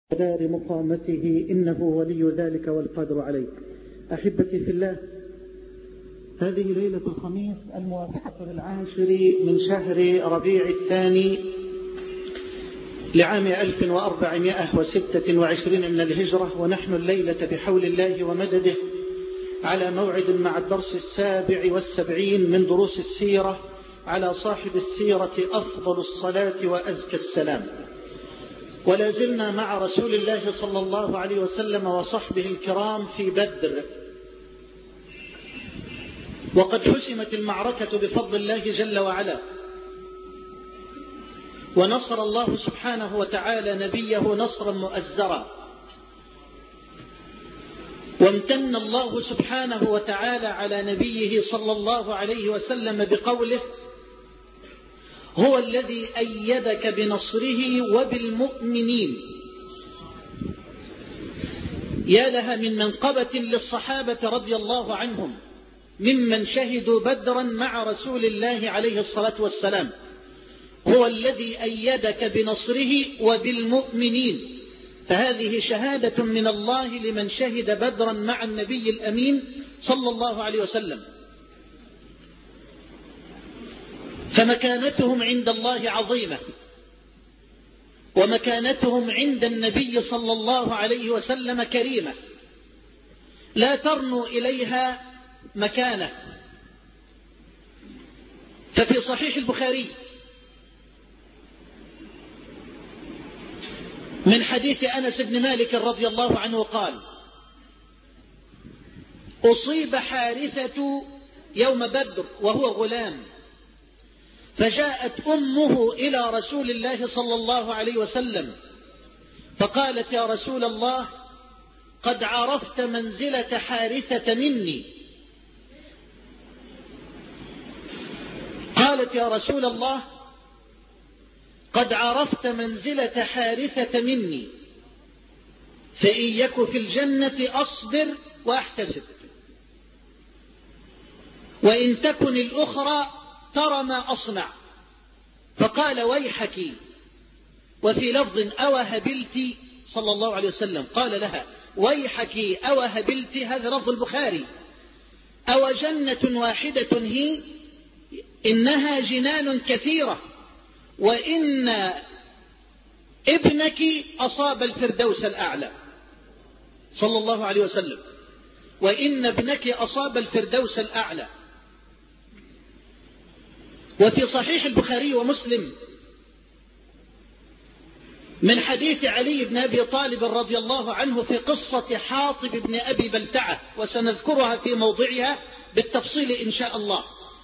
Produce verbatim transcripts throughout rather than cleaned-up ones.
دار مقامته إنه ولي ذلك والقادر عليه. أحبتي في الله، هذه ليلة الخميس الموافقة للعاشر من شهر ربيع الثاني لعام ألف وأربعمائة وستة وعشرين من الهجرة، ونحن الليلة بحول الله ومدده على موعد مع الدرس السابع والسبعين من دروس السيرة على صاحب السيرة أفضل الصلاة وأزكى السلام. ولا زلنا مع رسول الله صلى الله عليه وسلم وصحبه الكرام في بدر، وقد حسمت المعركة بفضل الله جل وعلا، ونصر الله سبحانه وتعالى نبيه نصرا مؤزرا، وامتن الله سبحانه وتعالى على نبيه صلى الله عليه وسلم بقوله: هو الذي أيدك بنصره وبالمؤمنين. يا لها من منقبة للصحابة رضي الله عنهم ممن شهدوا بدرا مع رسول الله عليه الصلاة والسلام. هو الذي أيدك بنصره وبالمؤمنين، فهذه شهادة من الله لمن شهد بدرا مع النبي الأمين صلى الله عليه وسلم. فمكانتهم عند الله عظيمة، ومكانتهم عند النبي صلى الله عليه وسلم كريمة، لا ترنو إليها مكانة. ففي صحيح البخاري من حديث أنس بن مالك رضي الله عنه قال: أصيب حارثة يوم بدر وهو غلام، فجاءت أمه إلى رسول الله صلى الله عليه وسلم فقالت: يا رسول الله، قد عرفت منزلة حارثة مني. قالت: يا رسول الله، قد عرفت منزلة حارثة مني، فإن يك في الجنة أصبر وأحتسب، وإن تكن الأخرى ترى ما أصنع. فقال: ويحك. وفي لفظ: أوهبلت صلى الله عليه وسلم قال لها: ويحك أوهبلت. هذا لفظ البخاري. أو جنة واحدة هي؟ إنها جنان كثيرة، وإن ابنك أصاب الفردوس الأعلى. صلى الله عليه وسلم: وإن ابنك أصاب الفردوس الأعلى. وفي صحيح البخاري ومسلم من حديث علي بن أبي طالب رضي الله عنه في قصة حاطب بن أبي بلتعة، وسنذكرها في موضعها بالتفصيل إن شاء الله.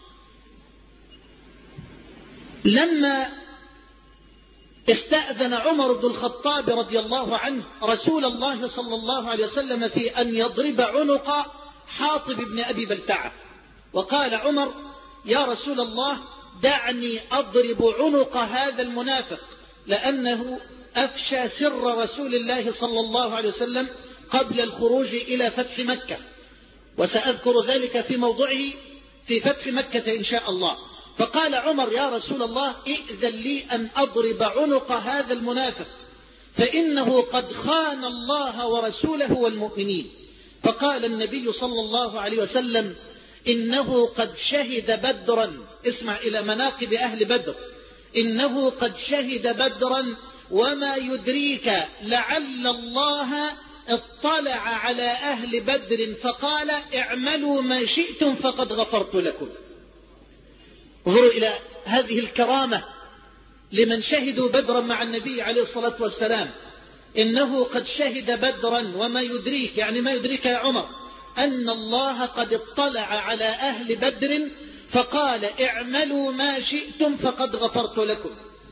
لما استأذن عمر بن الخطاب رضي الله عنه رسول الله صلى الله عليه وسلم في أن يضرب عنق حاطب بن أبي بلتعة، وقال عمر: يا رسول الله، دعني أضرب عنق هذا المنافق، لأنه أفشى سر رسول الله صلى الله عليه وسلم قبل الخروج إلى فتح مكة، وسأذكر ذلك في موضعه في فتح مكة إن شاء الله. فقال عمر: يا رسول الله، ائذن لي أن أضرب عنق هذا المنافق، فإنه قد خان الله ورسوله والمؤمنين. فقال النبي صلى الله عليه وسلم: إنه قد شهد بدرا. اسمع إلى مناقب أهل بدر: إنه قد شهد بدرا، وما يدريك لعل الله اطلع على أهل بدر فقال: اعملوا ما شئتم فقد غفرت لكم. انظروا إلى هذه الكرامة لمن شهدوا بدرا مع النبي عليه الصلاة والسلام. إنه قد شهد بدرا، وما يدريك، يعني ما يدريك يا عمر، أن الله قد اطلع على أهل بدر فقال: اعملوا ما شئتم فقد غفرت لكم.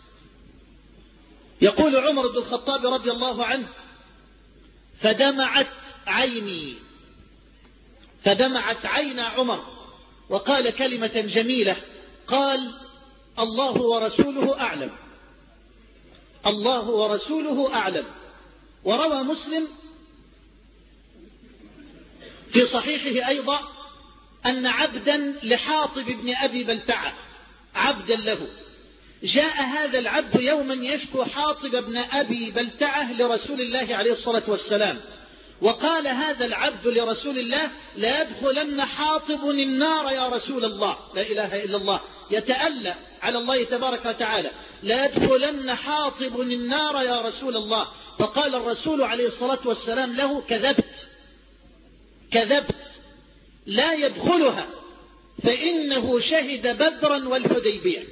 يقول عمر بن الخطاب رضي الله عنه: فدمعت عيني، فدمعت عين عمر، وقال كلمة جميلة، قال: الله ورسوله أعلم، الله ورسوله أعلم. وروى مسلم في صحيحه أيضا أن عبدا لحاطب بن أبي بلتعة، عبدا له، جاء هذا العبد يوما يشكو حاطب بن أبي بلتعة لرسول الله عليه الصلاة والسلام، وقال هذا العبد لرسول الله: لا يدخلن حاطب النار يا رسول الله. لا إله إلا الله، يتألى على الله تبارك وتعالى: لا يدخلن حاطب النار يا رسول الله. فقال الرسول عليه الصلاة والسلام له: كذبت كذبت، لا يدخلها، فإنه شهد بدرا والحديبية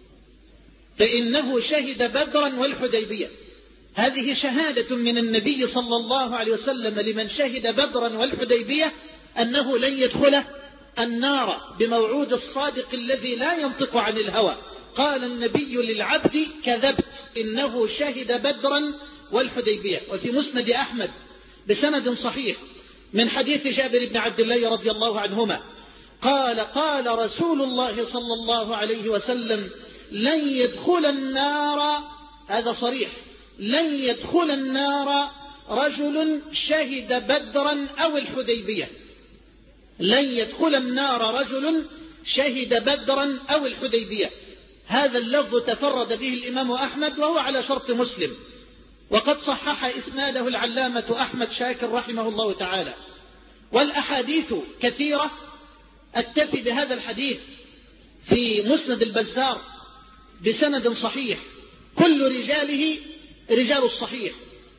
فإنه شهد بدرا والحديبية. هذه شهادة من النبي صلى الله عليه وسلم لمن شهد بدرا والحديبية أنه لن يدخل النار بموعود الصادق الذي لا ينطق عن الهوى. قال النبي للعبد: كذبت، إنه شهد بدرا والحديبية. وفي مسند أحمد بسند صحيح من حديث جابر بن عبد الله رضي الله عنهما قال: قال رسول الله صلى الله عليه وسلم: لن يدخل النار، هذا صريح، لن يدخل النار رجل شهد بدرا أو الحديبية. لن يدخل النار رجل شهد بدرا أو الحديبية. هذا اللفظ تفرد به الإمام أحمد وهو على شرط مسلم، وقد صحح إسناده العلامة أحمد شاكر رحمه الله تعالى. والأحاديث كثيرة، أكتفي بهذا الحديث في مسند البزار بسند صحيح، كل رجاله رجال الصحيح،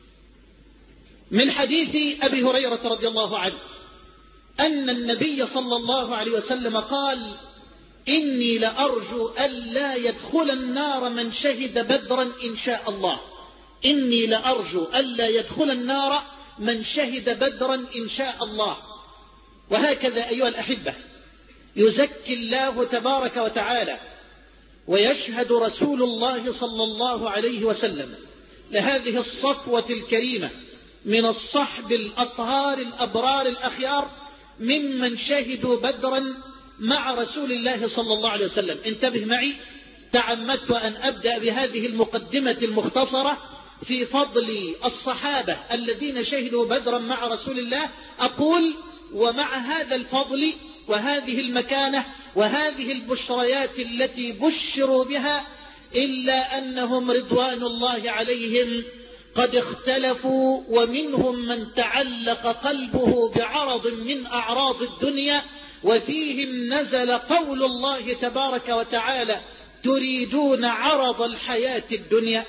من حديث أبي هريرة رضي الله عنه أن النبي صلى الله عليه وسلم قال: إني لأرجو ألا يدخل النار من شهد بدرا إن شاء الله. إني لأرجو ألا يدخل النار من شهد بدرا إن شاء الله. وهكذا أيها الأحبة يزكي الله تبارك وتعالى ويشهد رسول الله صلى الله عليه وسلم لهذه الصفوة الكريمة من الصحب الأطهار الأبرار الأخيار ممن شهدوا بدرا مع رسول الله صلى الله عليه وسلم. انتبه معي، تعمدت أن أبدأ بهذه المقدمة المختصرة في فضل الصحابة الذين شهدوا بدرا مع رسول الله. أقول: ومع هذا الفضل وهذه المكانة وهذه البشريات التي بشروا بها، إلا أنهم رضوان الله عليهم قد اختلفوا، ومنهم من تعلق قلبه بعرض من أعراض الدنيا، وفيهم نزل قول الله تبارك وتعالى: تريدون عرض الحياة الدنيا.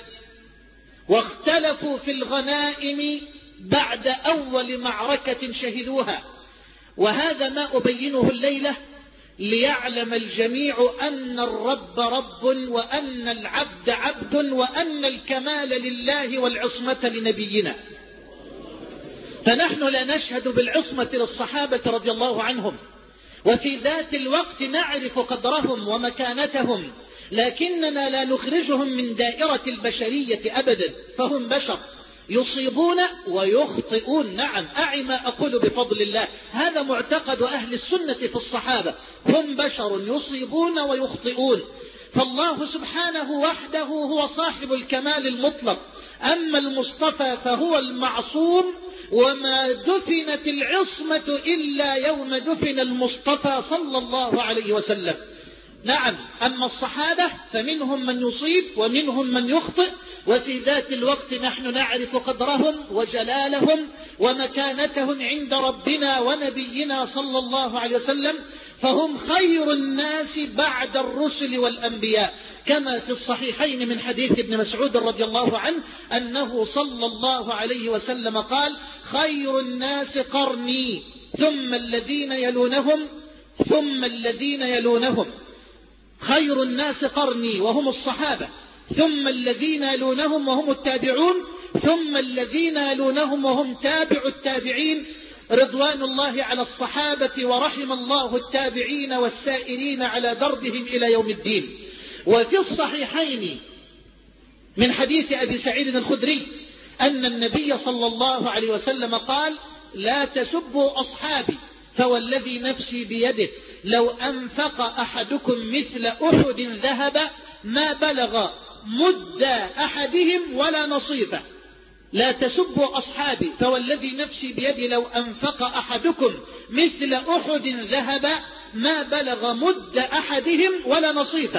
واختلفوا في الغنائم بعد أول معركة شهدوها. وهذا ما أبينه الليلة ليعلم الجميع أن الرب رب، وأن العبد عبد، وأن الكمال لله والعصمة لنبينا. فنحن لا نشهد بالعصمة للصحابة رضي الله عنهم، وفي ذات الوقت نعرف قدرهم ومكانتهم، لكننا لا نخرجهم من دائرة البشرية أبدا، فهم بشر يصيبون ويخطئون. نعم، أعي ما أقول بفضل الله، هذا معتقد أهل السنة في الصحابة، هم بشر يصيبون ويخطئون. فالله سبحانه وحده هو صاحب الكمال المطلق، أما المصطفى فهو المعصوم، وما دفنت العصمة إلا يوم دفن المصطفى صلى الله عليه وسلم. نعم، أما الصحابة فمنهم من يصيب ومنهم من يخطئ، وفي ذات الوقت نحن نعرف قدرهم وجلالهم ومكانتهم عند ربنا ونبينا صلى الله عليه وسلم، فهم خير الناس بعد الرسل والأنبياء، كما في الصحيحين من حديث ابن مسعود رضي الله عنه أنه صلى الله عليه وسلم قال: خير الناس قرني ثم الذين يلونهم ثم الذين يلونهم. خير الناس قرني وهم الصحابة، ثم الذين يلونهم وهم التابعون، ثم الذين يلونهم وهم تابع التابعين، رضوان الله على الصحابة، ورحم الله التابعين والسائرين على دربهم إلى يوم الدين. وفي الصحيحين من حديث أبي سعيد الخدري أن النبي صلى الله عليه وسلم قال: لا تسبوا أصحابي، فوالذي نفسي بيده لو أنفق أحدكم مثل أحد ذهب ما بلغ مد أحدهم ولا نصيفه. لا تسبوا أصحابي، فوالذي نفسي بيدي لو أنفق أحدكم مثل أحد ذهب ما بلغ مد أحدهم ولا نصيفه.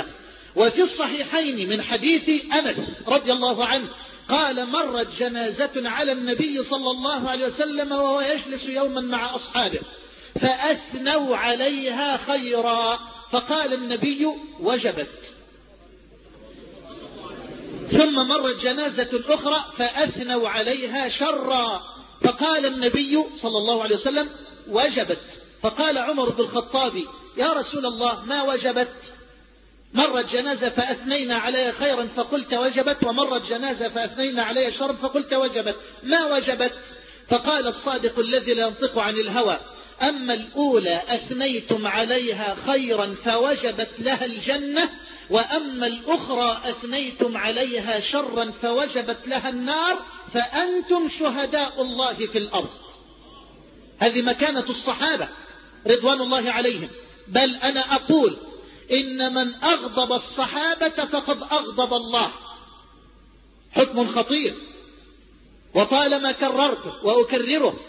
وفي الصحيحين من حديث أنس رضي الله عنه قال مرت جنازة على النبي صلى الله عليه وسلم وهو يجلس يوما مع أصحابه فأثنوا عليها خيرا فقال النبي وجبت. ثم مرت جنازة أخرى فأثنوا عليها شرا فقال النبي صلى الله عليه وسلم وجبت. فقال عمر بن الخطاب يا رسول الله ما وجبت؟ مرت جنازة فأثنينا عليها خيرا فقلت وجبت، ومرت جنازة فأثنينا عليها شرا فقلت وجبت، ما وجبت؟ فقال الصادق الذي لا ينطق عن الهوى أما الأولى أثنيتم عليها خيرا فوجبت لها الجنة، وأما الأخرى أثنيتم عليها شرا فوجبت لها النار، فأنتم شهداء الله في الأرض. هذه مكانة الصحابة رضوان الله عليهم. بل أنا أقول إن من أغضب الصحابة فقد أغضب الله. حكم خطير وطالما كررته وأكرره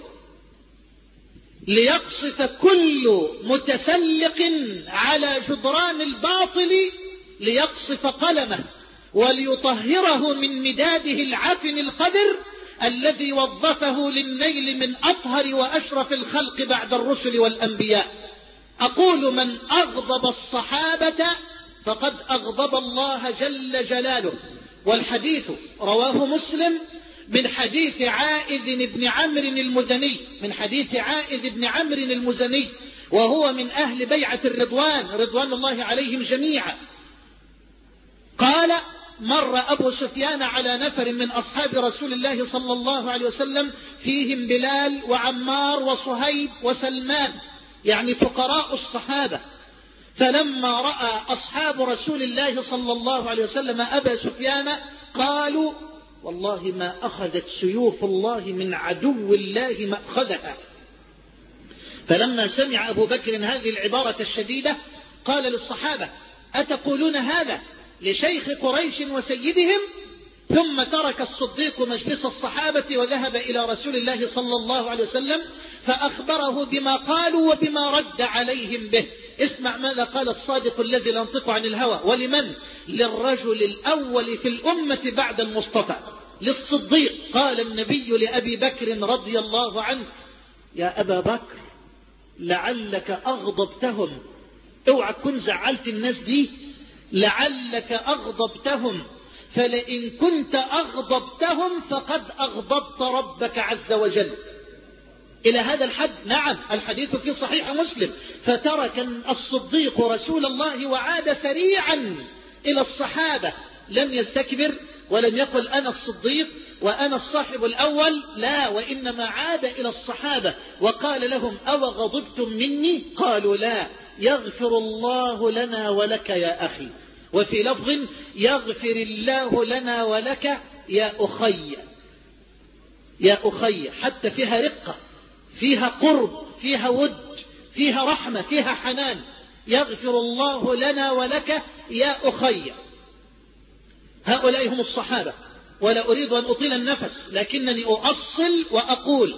ليقصف كل متسلق على جدران الباطل ليقصف قلمه وليطهره من مداده العفن القذر الذي وظفه للنيل من أطهر وأشرف الخلق بعد الرسل والأنبياء. أقول من أغضب الصحابة فقد أغضب الله جل جلاله. والحديث رواه مسلم من حديث عائذ بن عمرو المزني من حديث عائذ بن عمرو المزني وهو من أهل بيعة الرضوان رضوان الله عليهم جميعا. قال مر أبو سفيان على نفر من أصحاب رسول الله صلى الله عليه وسلم فيهم بلال وعمار وصهيب وسلمان، يعني فقراء الصحابة. فلما رأى أصحاب رسول الله صلى الله عليه وسلم أبا سفيان قالوا والله ما أخذت سيوف الله من عدو الله ما أخذها. فلما سمع أبو بكر هذه العبارة الشديدة قال للصحابة أتقولون هذا لشيخ قريش وسيدهم؟ ثم ترك الصديق مجلس الصحابة وذهب إلى رسول الله صلى الله عليه وسلم فأخبره بما قالوا وبما رد عليهم به. اسمع ماذا قال الصادق الذي لا ينطق عن الهوى. ولمن؟ للرجل الأول في الأمة بعد المصطفى، للصديق. قال النبي لأبي بكر رضي الله عنه يا أبا بكر لعلك أغضبتهم، اوعى تكون زعلت الناس دي، لعلك أغضبتهم، فلئن كنت أغضبتهم فقد أغضبت ربك عز وجل. إلى هذا الحد. نعم الحديث في صحيح مسلم. فترك الصديق رسول الله وعاد سريعا إلى الصحابة، لم يستكبر ولم يقل أنا الصديق وأنا الصاحب الأول، لا، وإنما عاد إلى الصحابة وقال لهم أو غضبتم مني؟ قالوا لا، يغفر الله لنا ولك يا أخي. وفي لفظ يغفر الله لنا ولك يا أخي. يا أخي حتى فيها رقة، فيها قرب، فيها ود، فيها رحمة، فيها حنان. يغفر الله لنا ولك يا أخي. هؤلاء هم الصحابة. ولا أريد أن أطيل النفس لكنني أؤصل وأقول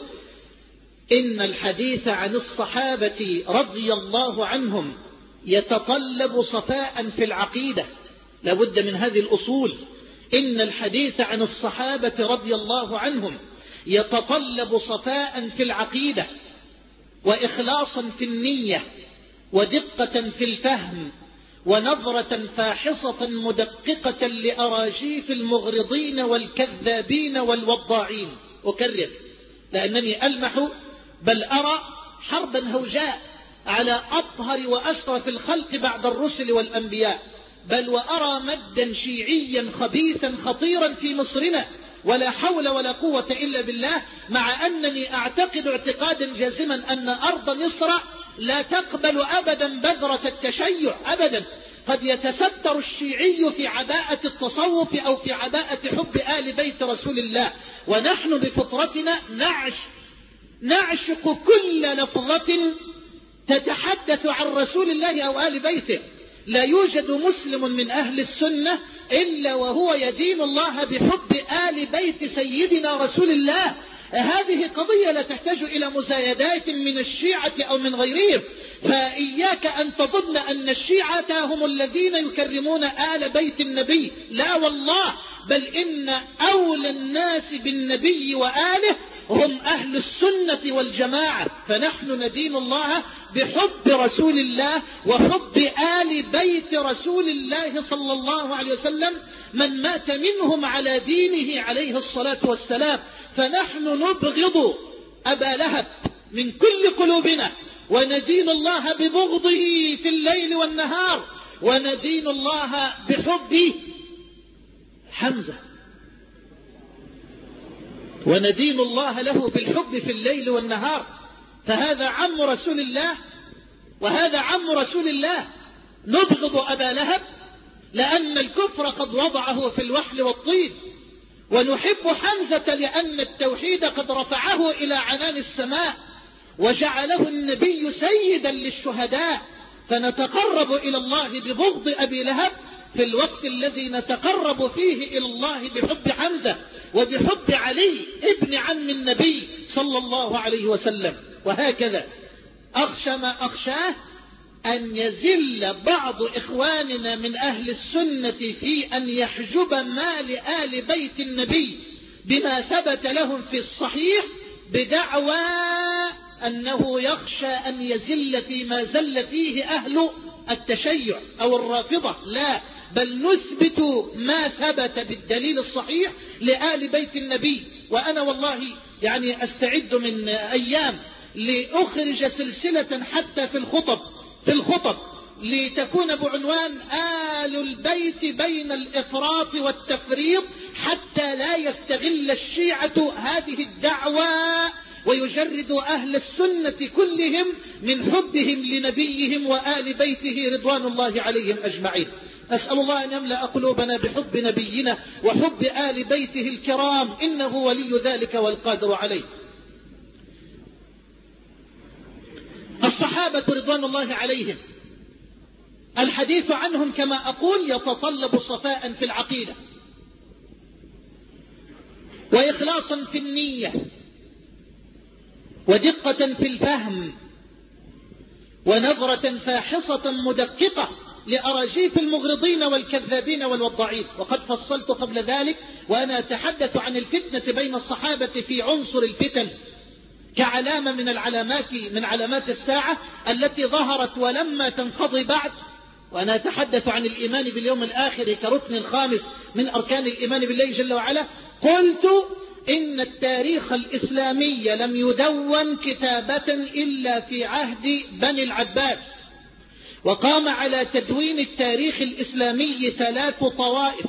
إن الحديث عن الصحابة رضي الله عنهم يتطلب صفاء في العقيدة. لابد من هذه الأصول. إن الحديث عن الصحابة رضي الله عنهم يتطلب صفاء في العقيدة وإخلاصا في النية ودقة في الفهم ونظرة فاحصة مدققة لأراجيف المغرضين والكذابين والوضاعين. أكرر لأنني ألمح بل أرى حربا هوجاء على أطهر وأشرف الخلق بعد الرسل والأنبياء، بل وأرى مدا شيعيا خبيثا خطيرا في مصرنا، ولا حول ولا قوة إلا بالله، مع أنني أعتقد اعتقادا جازما أن أرض مصر لا تقبل أبدا بذرة التشيع أبدا. قد يتستر الشيعي في عباءة التصوف أو في عباءة حب آل بيت رسول الله، ونحن بفطرتنا نعش نعشق كل لفظة تتحدث عن رسول الله أو آل بيته. لا يوجد مسلم من أهل السنة إلا وهو يدين الله بحب آل بيت سيدنا رسول الله. هذه قضية لا تحتاج إلى مزايدات من الشيعة أو من غيرهم. فإياك أن تظن أن الشيعة هم الذين يكرمون آل بيت النبي، لا والله، بل إن أولى الناس بالنبي وآله هم أهل السنة والجماعة. فنحن ندين الله بحب رسول الله وحب آل بيت رسول الله صلى الله عليه وسلم من مات منهم على دينه عليه الصلاة والسلام. فنحن نبغض أبا لهب من كل قلوبنا، وندين الله ببغضه في الليل والنهار، وندين الله بحب حمزة، وندين الله له بالحب في الليل والنهار. فهذا عم رسول الله وهذا عم رسول الله. نبغض أبا لهب لأن الكفر قد وضعه في الوحل والطين، ونحب حمزة لأن التوحيد قد رفعه إلى عنان السماء وجعله النبي سيدا للشهداء. فنتقرب إلى الله ببغض أبي لهب في الوقت الذي نتقرب فيه إلى الله بحب حمزة وبحب علي ابن عم النبي صلى الله عليه وسلم. وهكذا أخشى ما أخشاه أن يزل بعض إخواننا من أهل السنة في أن يحجب ما لآل بيت النبي بما ثبت لهم في الصحيح بدعوى أنه يخشى أن يزل فيما زل فيه أهل التشيع أو الرافضة. لا، بل نثبت ما ثبت بالدليل الصحيح لآل بيت النبي. وأنا والله يعني أستعد من أيام لأخرج سلسلة حتى في الخطب في الخطب لتكون بعنوان آل البيت بين الإفراط والتفريط، حتى لا يستغل الشيعة هذه الدعوة ويجرد أهل السنة كلهم من حبهم لنبيهم وآل بيته رضوان الله عليهم أجمعين. أسأل الله أن يملأ قلوبنا بحب نبينا وحب آل بيته الكرام، إنه ولي ذلك والقادر عليه. الصحابة رضوان الله عليهم الحديث عنهم كما أقول يتطلب صفاء في العقيدة وإخلاصا في النية ودقة في الفهم ونظرة فاحصة مدققة لأراجيف المغرضين والكذابين والوضاعين. وقد فصلت قبل ذلك وأنا أتحدث عن الفتنة بين الصحابة في عنصر الفتن كعلامة من العلامات من علامات الساعة التي ظهرت ولما تنقضي بعد. وأنا أتحدث عن الإيمان باليوم الآخر كركن خامس من أركان الإيمان بالله جل وعلا. قلت إن التاريخ الإسلامي لم يدون كتابة إلا في عهد بني العباس، وقام على تدوين التاريخ الإسلامي ثلاث طوائف.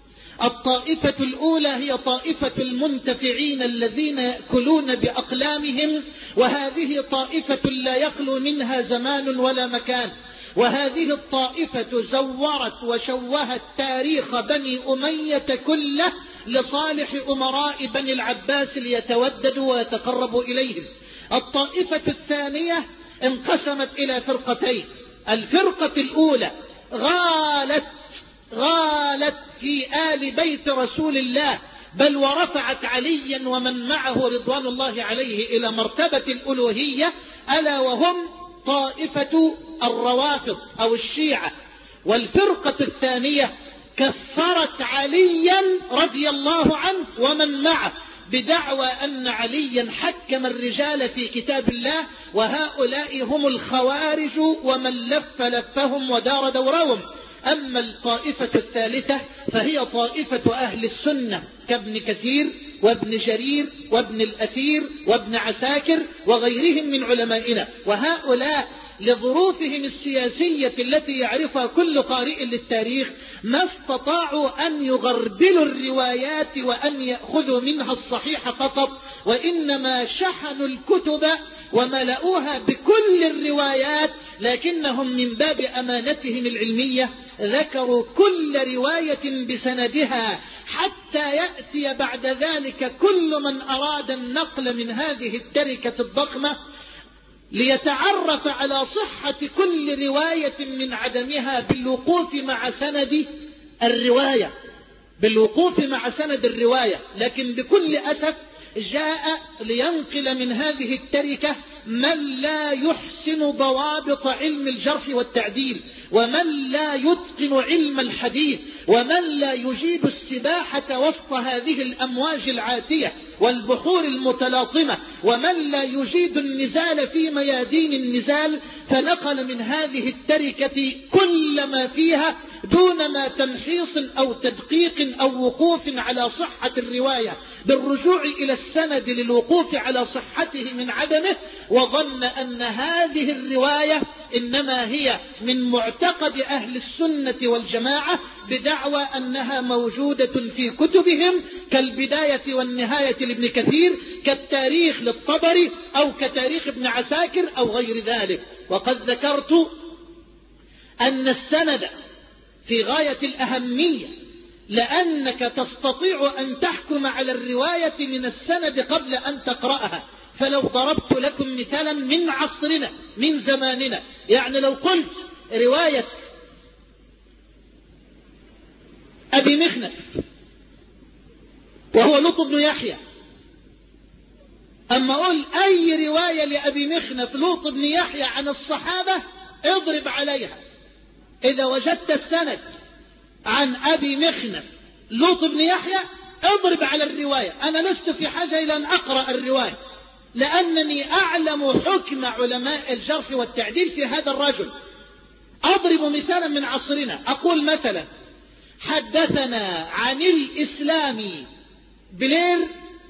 الطائفة الأولى هي طائفة المنتفعين الذين يأكلون بأقلامهم، وهذه طائفة لا يخلو منها زمان ولا مكان. وهذه الطائفة زورت وشوهت تاريخ بني أمية كله لصالح أمراء بني العباس ليتوددوا ويتقربوا إليهم. الطائفة الثانية انقسمت إلى فرقتين. الفرقة الأولى غالت غالت في آل بيت رسول الله، بل ورفعت عليا ومن معه رضوان الله عليه إلى مرتبة الألوهية، ألا وهم طائفة الروافض أو الشيعة. والفرقة الثانية كفرت عليا رضي الله عنه ومن معه بدعوى أن عليا حكم الرجال في كتاب الله، وهؤلاء هم الخوارج ومن لف لفهم ودار دورهم. أما الطائفة الثالثة فهي طائفة أهل السنة كابن كثير وابن جرير وابن الأثير وابن عساكر وغيرهم من علمائنا. وهؤلاء لظروفهم السياسية التي يعرفها كل قارئ للتاريخ ما استطاعوا أن يغربلوا الروايات وأن يأخذوا منها الصحيح فقط، وإنما شحنوا الكتب وملؤوها بكل الروايات، لكنهم من باب أمانتهم العلمية ذكروا كل رواية بسندها حتى يأتي بعد ذلك كل من أراد النقل من هذه التركة الضخمة ليتعرف على صحة كل رواية من عدمها بالوقوف مع سند الرواية بالوقوف مع سند الرواية. لكن بكل أسف جاء لينقل من هذه التركة من لا يحسن ضوابط علم الجرح والتعديل، ومن لا يتقن علم الحديث، ومن لا يجيد السباحة وسط هذه الأمواج العاتية والبحور المتلاطمة، ومن لا يجيد النزال في ميادين النزال، فنقل من هذه التركة كل ما فيها دون ما تمحيص أو تدقيق أو وقوف على صحة الرواية بالرجوع إلى السند للوقوف على صحته من عدمه، وظن أن هذه الرواية إنما هي من معتقد أهل السنة والجماعة بدعوى أنها موجودة في كتبهم كالبداية والنهاية لابن كثير، كالتاريخ للطبري، أو كتاريخ ابن عساكر أو غير ذلك. وقد ذكرت أن السند في غاية الأهمية، لأنك تستطيع أن تحكم على الرواية من السند قبل أن تقرأها. فلو ضربت لكم مثالا من عصرنا من زماننا، يعني لو قلت رواية أبي مخنف وهو لوط بن يحيى، أما أقول أي رواية لأبي مخنف لوط بن يحيى عن الصحابة اضرب عليها. إذا وجدت السند عن أبي مخنف لوط بن يحيى اضرب على الرواية. أنا لست في حاجة إلى أن أقرأ الرواية، لأنني أعلم حكم علماء الجرح والتعديل في هذا الرجل. أضرب مثالا من عصرنا، أقول مثلا حدثنا عن الإسلامي بلير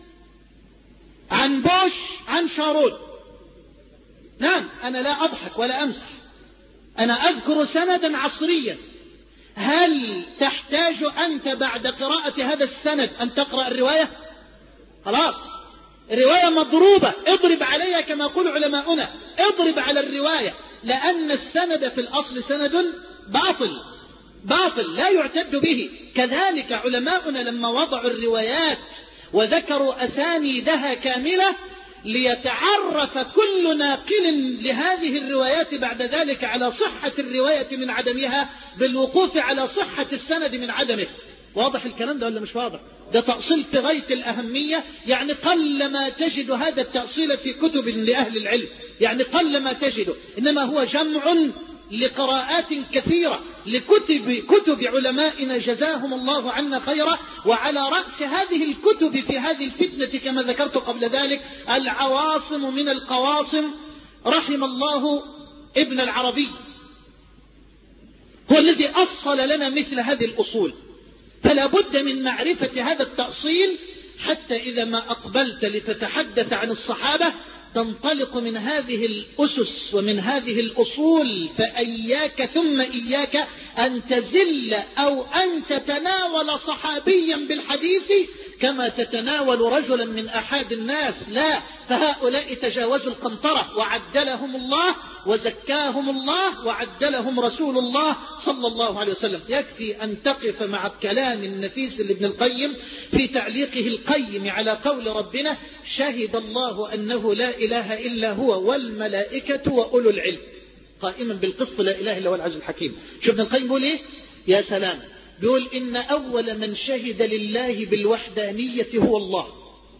عن بوش عن شارون. نعم، أنا لا أضحك ولا أمزح، أنا أذكر سندا عصريا. هل تحتاج أنت بعد قراءة هذا السند أن تقرأ الرواية؟ خلاص، الرواية مضروبة، اضرب عليها كما يقول علماؤنا، اضرب على الرواية، لأن السند في الأصل سند باطل باطل لا يعتد به. كذلك علماؤنا لما وضعوا الروايات وذكروا أسانيدها كاملة ليتعرف كل ناقل لهذه الروايات بعد ذلك على صحة الرواية من عدمها بالوقوف على صحة السند من عدمه. واضح الكلام ده ولا مش واضح؟ ده تأصيل في غاية الأهمية، يعني قل ما تجد هذا التأصيل في كتب لأهل العلم، يعني قل ما تجده، إنما هو جمع لقراءات كثيرة لكتب كتب علمائنا جزاهم الله عنا خيرا. وعلى رأس هذه الكتب في هذه الفتنة كما ذكرت قبل ذلك العواصم من القواصم، رحم الله ابن العربي، هو الذي أصل لنا مثل هذه الأصول. فلا بد من معرفة هذا التأصيل حتى إذا ما أقبلت لتتحدث عن الصحابة تنطلق من هذه الأسس ومن هذه الأصول. فإياك ثم إياك أن تزل أو أن تتناول صحابيا بالحديث كما تتناول رجلا من أحد الناس، لا، فهؤلاء تجاوزوا القنطرة وعدلهم الله وزكاهم الله وعدلهم رسول الله صلى الله عليه وسلم. يكفي أن تقف مع الكلام النفيس لابن القيم في تعليقه القيم على قول ربنا: شهد الله أنه لا إله إلا هو والملائكة وأولو العلم قائما بالقسط لا إله إلا هو العزيز الحكيم. شوف ابن القيم بيقول إيه؟ يا سلام، بيقول إن أول من شهد لله بالوحدانية هو الله.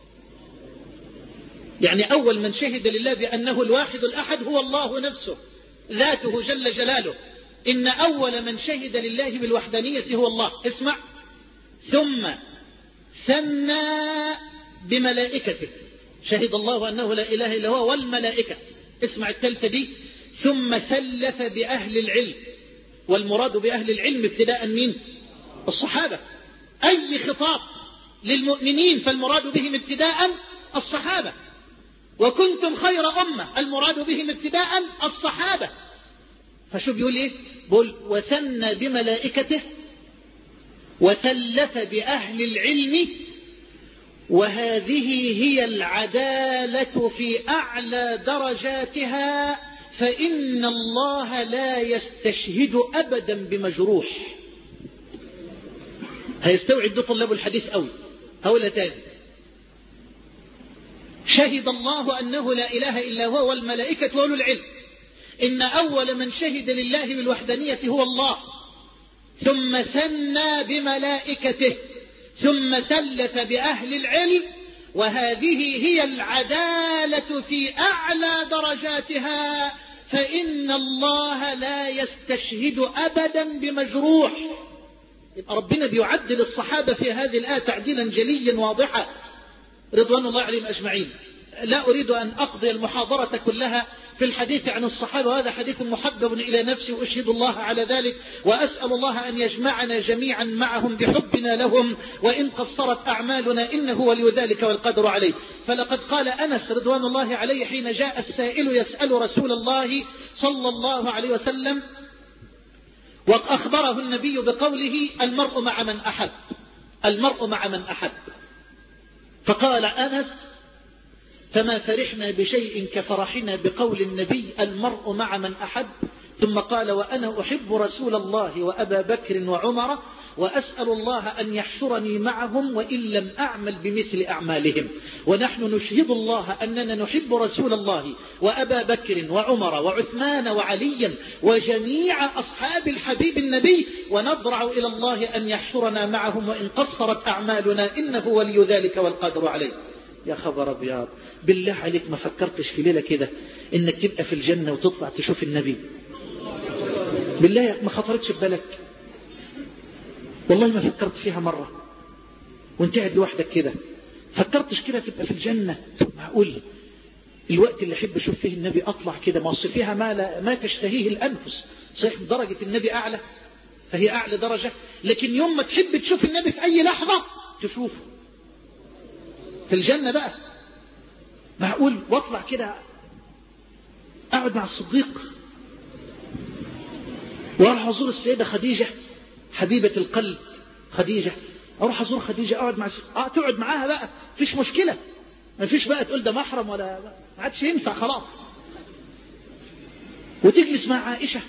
يعني أول من شهد لله بأنه الواحد الأحد هو الله نفسه ذاته جل جلاله. إن أول من شهد لله بالوحدانية هو الله. اسمع: ثم ثنى بملائكته، شهد الله أنه لا إله إلا هو والملائكة. اسمع الثالثة دي: ثم ثلث بأهل العلم. والمراد بأهل العلم ابتداء مين؟ الصحابة. أي خطاب للمؤمنين فالمراد بهم ابتداء الصحابة. وكنتم خير أمة، المراد بهم ابتداء الصحابة. فشو بيقول إيه؟ بيقول: وثنى بملائكته وثلث بأهل العلم، وهذه هي العدالة في أعلى درجاتها، فإن الله لا يستشهد أبدا بمجروح. هيستوعب ده طلاب الحديث أوي. هقولها تاني: شهد الله أنه لا إله إلا هو والملائكة وأولو العلم. إن أول من شهد لله بالوحدانية هو الله، ثم ثنى بملائكته، ثم ثلث بأهل العلم، وهذه هي العدالة في أعلى درجاتها، فإن الله لا يستشهد أبدا بمجروح. يبقى ربنا بيعدل الصحابة في هذه الآية تعديلا جليا واضحا رضوان الله عليهم أجمعين. لا أريد أن أقضي المحاضرة كلها في الحديث عن الصحابة، وهذا حديث محبب إلى نفسي وأشهد الله على ذلك، وأسأل الله أن يجمعنا جميعا معهم بحبنا لهم، وإن قصرت أعمالنا إنه ولي ذلك والقدر عليه. فلقد قال أنس رضوان الله عليه حين جاء السائل يسأل رسول الله صلى الله عليه وسلم وأخبره النبي بقوله المرء مع من أحب، المرء مع من أحب، فقال أنس فما فرحنا بشيء كفرحنا بقول النبي المرء مع من أحب، ثم قال وأنا أحب رسول الله وأبا بكر وعمر وأسأل الله أن يحشرني معهم وإن لم أعمل بمثل أعمالهم. ونحن نشهد الله أننا نحب رسول الله وأبا بكر وعمر وعثمان وعليا وجميع أصحاب الحبيب النبي، ونضرع إلى الله أن يحشرنا معهم وإن قصرت أعمالنا إنه ولي ذلك والقدر عليه. يا خبر أبيض، بالله عليك ما فكرتش في ليلة كده إنك تبقى في الجنة وتطلع تشوف النبي؟ بالله ما خطرتش ببالك؟ والله ما فكرت فيها مرة وانت قاعد لوحدك كده؟ فكرتش كده تبقى في الجنة؟ معقول الوقت اللي احب اشوف فيه النبي اطلع كده؟ ما اصل فيها ما, لا ما تشتهيه الانفس. صحيح درجة النبي اعلى، فهي اعلى درجة، لكن يوم ما تحب تشوف النبي في اي لحظة تشوفه في الجنة بقى. معقول واطلع كده اقعد مع الصديق واروح ازور السيدة خديجة حبيبة القلب خديجة، اروح ازور خديجة اقعد مع س... اه تقعد معاها بقى مفيش مشكلة، مفيش بقى تقول ده محرم ولا ما عادش ينفع خلاص، وتجلس مع عائشة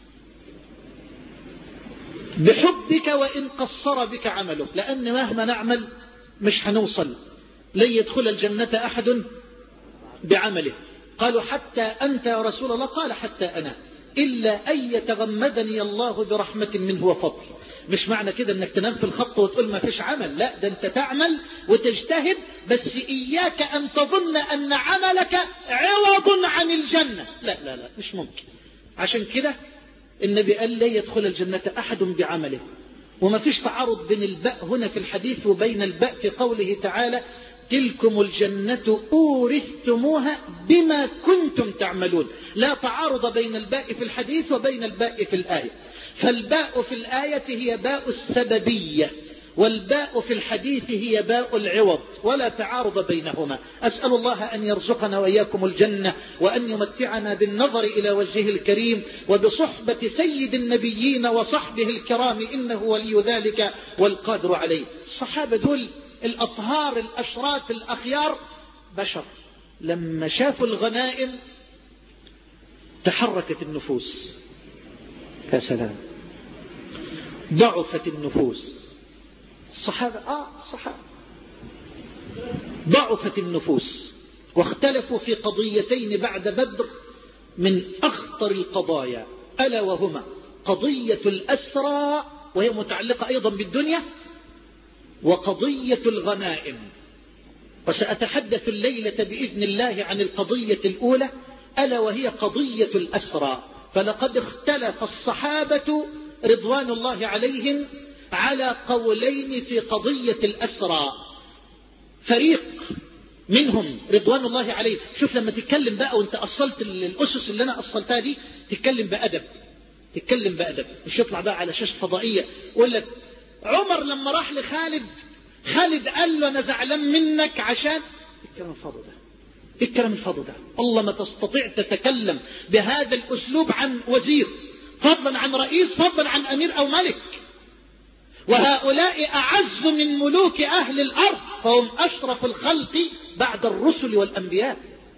بحبك وإن قصر بك عمله، لأن مهما نعمل مش هنوصل، لن يدخل الجنة أحد بعمله. قالوا حتى أنت يا رسول الله؟ قال حتى أنا، إلا أن يتغمدني الله برحمة منه وفضل. مش معنى كده أنك تنام في الخط وتقول ما فيش عمل، لا، ده أنت تعمل وتجتهد، بس إياك أن تظن أن عملك عوض عن الجنة، لا لا لا مش ممكن. عشان كده النبي قال لا يدخل الجنة أحد بعمله. وما فيش تعارض بين الباء هنا في الحديث وبين الباء في قوله تعالى تلكم الجنة أورثتموها بما كنتم تعملون. لا تعارض بين الباء في الحديث وبين الباء في الآية، فالباء في الآية هي باء السببية، والباء في الحديث هي باء العوض، ولا تعارض بينهما. أسأل الله أن يرزقنا وإياكم الجنة، وأن يمتعنا بالنظر إلى وجهه الكريم وبصحبة سيد النبيين وصحبه الكرام، إنه ولي ذلك والقادر عليه. الصحابة دول الأطهار الأشراف الأخيار بشر، لما شافوا الغنائم تحركت النفوس، يا سلام، ضعفت النفوس. الصحابة آه الصحابة ضعفت النفوس، واختلفوا في قضيتين بعد بدر من أخطر القضايا، ألا وهما قضية الأسرى وهي متعلقة أيضا بالدنيا، وقضية الغنائم. وسأتحدث الليلة بإذن الله عن القضية الأولى ألا وهي قضية الأسرى. فلقد اختلف الصحابة رضوان الله عليهم على قولين في قضية الأسرى. فريق منهم رضوان الله عليه، شوف لما تتكلم بقى وانت أصلت الأسس اللي أنا أصلتها دي، تتكلم بأدب، تتكلم بأدب، مش يطلع بقى على شاشة فضائية يقول لك عمر لما راح لخالد، خالد قال له أنا زعلان منك عشان الكلام الفاضي ده، الكلام الفاضي ده. الله ما تستطيع تتكلم بهذا الأسلوب عن وزير، فضلا عن رئيس، فضلا عن أمير أو ملك، وهؤلاء أعز من ملوك أهل الأرض، فهم أشرف الخلق بعد الرسل والأنبياء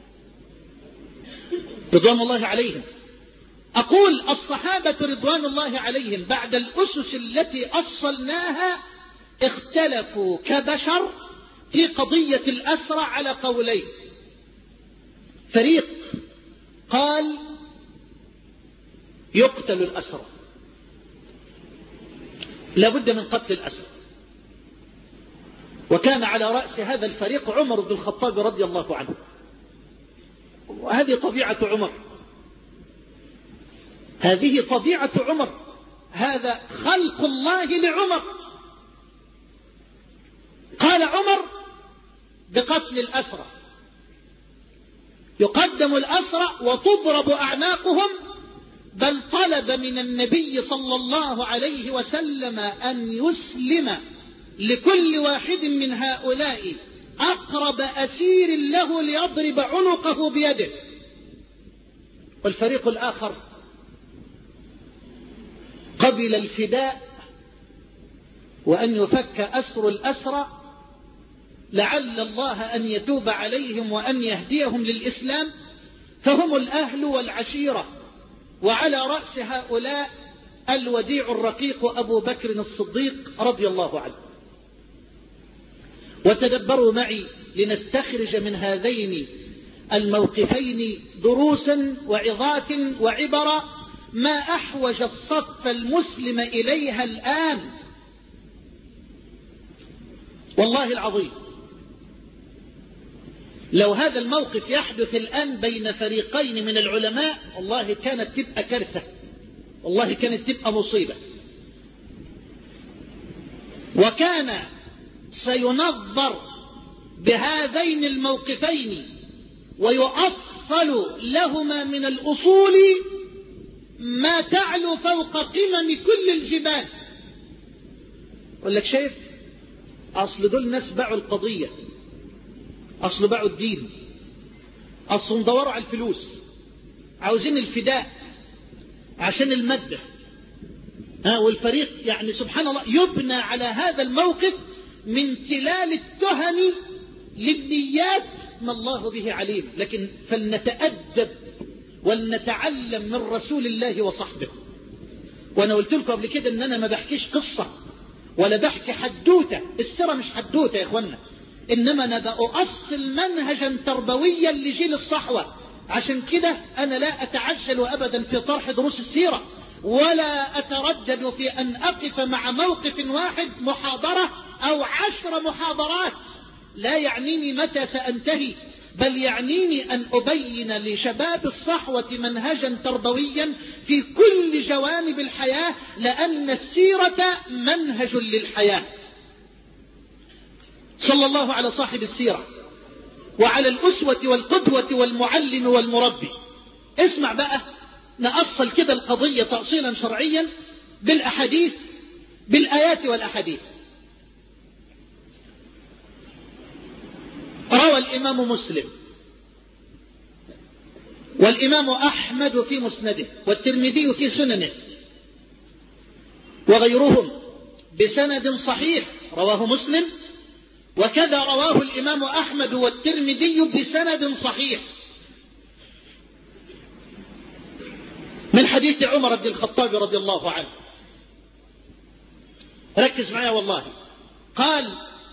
رضوان الله عليهم. أقول الصحابة رضوان الله عليهم بعد الأسس التي أصلناها اختلفوا كبشر في قضية الأسرى على قولين. فريق قال يقتل الأسرى، لابد من قتل الأسرى، وكان على رأس هذا الفريق عمر بن الخطاب رضي الله عنه. وهذه طبيعة عمر، هذه طبيعة عمر، هذا خلق الله لعمر. قال عمر بقتل الأسرى، يقدم الأسرى وتضرب أعناقهم، بل طلب من النبي صلى الله عليه وسلم أن يسلم لكل واحد من هؤلاء أقرب أسير له ليضرب عنقه بيده. والفريق الآخر قبل الفداء وأن يفك أسر الأسرى لعل الله أن يتوب عليهم وأن يهديهم للإسلام، فهم الأهل والعشيرة. وعلى رأس هؤلاء الوديع الرقيق أبو بكر الصديق رضي الله عنه. وتدبروا معي لنستخرج من هذين الموقفين دروسا وعظات وعبرا ما أحوج الصف المسلم إليها الآن. والله العظيم لو هذا الموقف يحدث الآن بين فريقين من العلماء والله كانت تبقى كارثة، والله كانت تبقى مصيبة. وكان سينظر بهذين الموقفين ويؤصل لهما من الأصول ما تعلو فوق قمم كل الجبال. أقول لك شايف، أصل دول ناس باعوا القضية، أصل باعوا الدين، أصل مدوروا على الفلوس، عاوزين الفداء عشان المادة. ها والفريق يعني سبحان الله يبنى على هذا الموقف من تلال التهم للنيات ما الله به عليم. لكن فلنتأدب ولنتعلم من رسول الله وصحبه. وأنا قلت لكم قبل كده أن أنا ما بحكيش قصة ولا بحكي حدوتة، السيرة مش حدوتة يا إخوانا، إنما أنا بأصل منهجا تربويا لجيل الصحوة. عشان كده أنا لا أتعجل أبدا في طرح دروس السيرة، ولا أتردد في أن أقف مع موقف واحد محاضرة أو عشر محاضرات. لا يعنيني متى سأنتهي، بل يعنيني أن أبين لشباب الصحوة منهجا تربويا في كل جوانب الحياة، لأن السيرة منهج للحياة. صلى الله على صاحب السيرة وعلى الأسوة والقدوة والمعلم والمربي. اسمع بقى، نأصل كده القضية تأصيلا شرعيا بالأحاديث، بالآيات والأحاديث. روى الإمام مسلم والإمام أحمد في مسنده والترمذي في سننه وغيرهم بسند صحيح، رواه مسلم وكذا رواه الإمام أحمد والترمذي بسند صحيح من حديث عمر بن الخطاب رضي الله عنه. ركز معي والله. قال: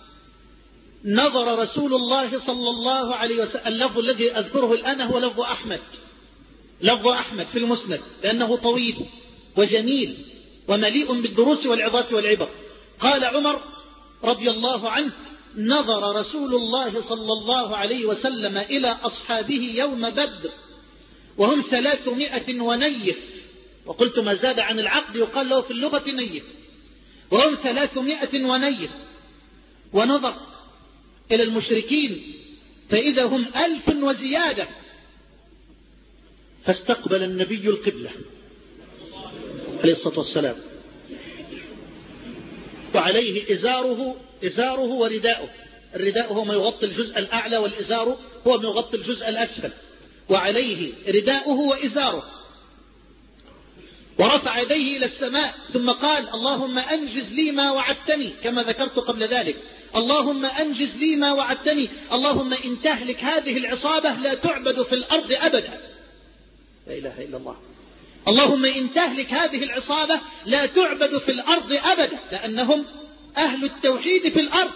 نظر رسول الله صلى الله عليه وسلم. اللفظ الذي أذكره الآن هو لفظ أحمد، لفظ أحمد في المسند، لأنه طويل وجميل ومليء بالدروس والعظات والعبر. قال عمر رضي الله عنه: نظر رسول الله صلى الله عليه وسلم إلى أصحابه يوم بدر وهم ثلاثمائة ونيف، وقلت ما زاد عن العقد يقال له في اللغة نيف، وهم ثلاثمائة ونيف، ونظر إلى المشركين فإذا هم ألف وزيادة، فاستقبل النبي القبلة عليه الصلاة والسلام، وعليه إزاره إزاره ورداؤه. الرداء هو ما يغطي الجزء الأعلى، والإزار هو ما يغطي الجزء الأسفل، وعليه رداؤه وإزاره. ورفع يديه إلى السماء ثم قال: اللهم أنجز لي ما وعدتني، كما ذكرت قبل ذلك. اللهم أنجز لي ما وعدتني، اللهم إن تهلك هذه العصابة لا تعبد في الأرض أبدا. لا إله إلا الله. اللهم إن تهلك هذه العصابة لا تعبد في الأرض أبدا، لأنهم أهل التوحيد في الأرض.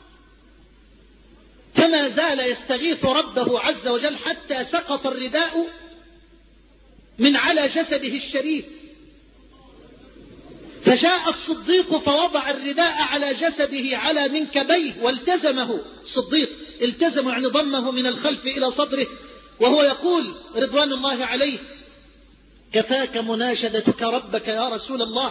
فما زال يستغيث ربه عز وجل حتى سقط الرداء من على جسده الشريف، فجاء الصديق فوضع الرداء على جسده على منكبيه والتزمه. الصديق التزمه يعني ضمه من الخلف إلى صدره وهو يقول رضوان الله عليه: كفاك مناشدتك ربك يا رسول الله،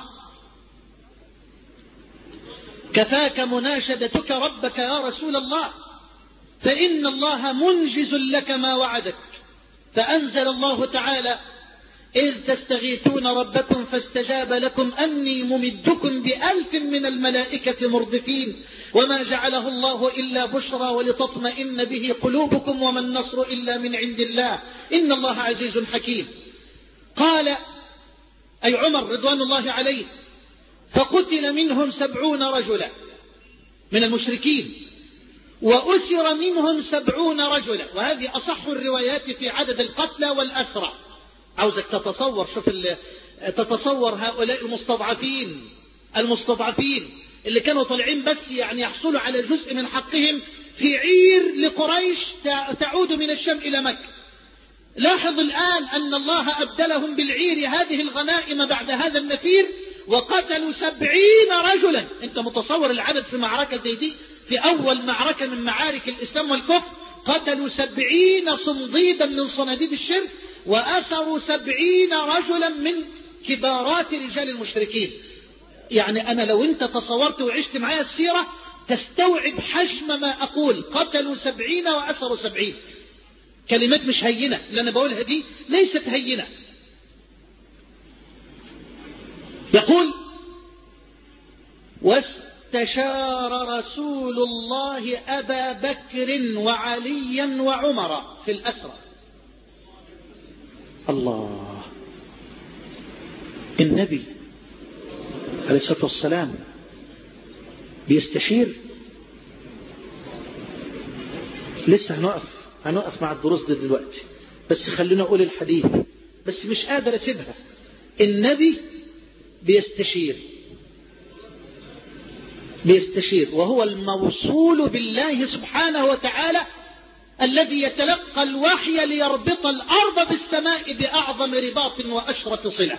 كفاك مناشدتك ربك يا رسول الله، فإن الله منجز لك ما وعدك. فأنزل الله تعالى: إذ تستغيثون ربكم فاستجاب لكم أني ممدكم بألف من الملائكة مردفين وما جعله الله إلا بشرى ولتطمئن به قلوبكم وما النصر إلا من عند الله إن الله عزيز حكيم. قال أي عمر رضوان الله عليه: فقتل منهم سبعون رجلا من المشركين وأسر منهم سبعون رجلا، وهذه أصح الروايات في عدد القتلى والأسرى. عاوزك تتصور، شوف تتصور هؤلاء المستضعفين المستضعفين اللي كانوا طالعين بس يعني يحصلوا على جزء من حقهم في عير لقريش تعود من الشام إلى مكة. لاحظ الآن أن الله أبدلهم بالعير هذه الغنائم بعد هذا النفير، وقتلوا سبعين رجلا. أنت متصور العدد في معركة زي دي، في أول معركة من معارك الإسلام والكفر، قتلوا سبعين صنديدا من صناديد الشرك وأسروا سبعين رجلا من كبارات رجال المشركين. يعني أنا لو أنت تصورت وعشت معايا السيرة تستوعب حجم ما أقول. قتلوا سبعين وأسروا سبعين. كلمات مش هينة، اللي أنا بقولها دي ليست هينة. يقول: واستشار رسول الله أبا بكر وعليا وعمر في الأسرى. الله، النبي عليه الصلاة والسلام بيستشير. لسه هنقف هنقف مع الدروس دي دلوقتي، بس خلينا أقول الحديث، بس مش قادر أسيبها. النبي بيستشير بيستشير وهو الموصول بالله سبحانه وتعالى الذي يتلقى الوحي ليربط الأرض بالسماء بأعظم رباط وأشرف صلة.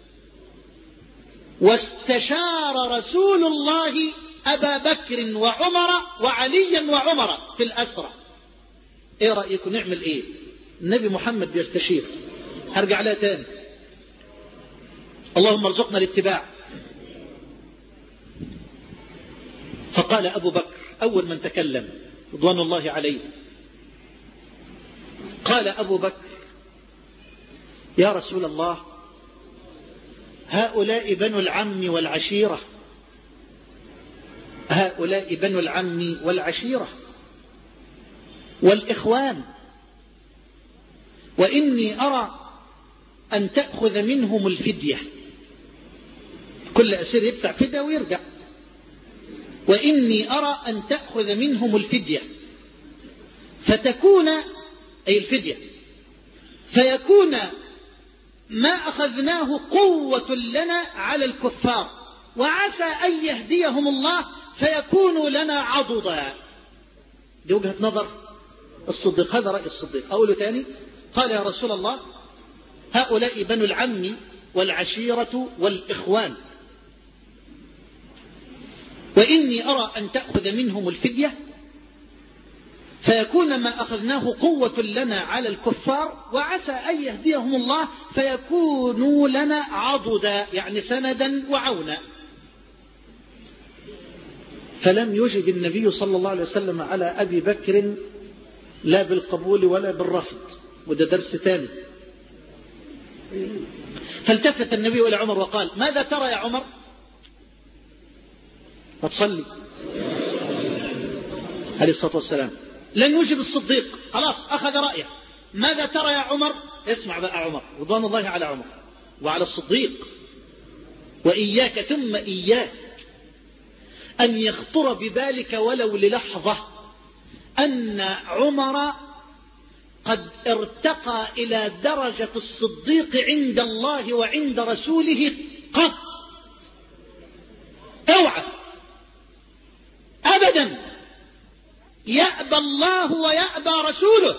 واستشار رسول الله أبا بكر وعمر وعليا وعمر في الأسرى. ايه رأيكم نعمل ايه؟ النبي محمد بيستشير. هرجع لها تاني، اللهم ارزقنا الاتباع. فقال أبو بكر أول من تكلم رضوان الله عليه، قال أبو بكر: يا رسول الله، هؤلاء بنو العم والعشيرة، هؤلاء بنو العم والعشيرة والإخوان، وإني أرى أن تأخذ منهم الفدية. كل أسير يدفع فدية ويرجع. وإني أرى أن تأخذ منهم الفدية فتكون أي الفدية فيكون ما أخذناه قوة لنا على الكفار، وعسى أن يهديهم الله فيكونوا لنا عضدا. دي وجهة نظر الصديق، هذا رأي الصديق. أقوله تاني، قال: يا رسول الله، هؤلاء بنو العم والعشيرة والإخوان، وإني أرى أن تأخذ منهم الفدية فيكون ما أخذناه قوة لنا على الكفار، وعسى أن يهديهم الله فيكونوا لنا عضدا، يعني سندا وعونا. فلم يجب النبي صلى الله عليه وسلم على أبي بكر لا بالقبول ولا بالرفض، وده درس ثاني. فالتفت النبي إلى عمر وقال: ماذا ترى يا عمر؟ فتصلي عليه الصلاة والسلام. لن يجب الصديق، خلاص أخذ رأيه. ماذا ترى يا عمر؟ اسمع بقى عمر رضوان الله على عمر وعلى الصديق. وإياك ثم إياك أن يخطر ببالك ولو للحظة أن عمر قد ارتقى إلى درجة الصديق عند الله وعند رسوله قط. اوعى أبدا، يأبى الله ويأبى رسوله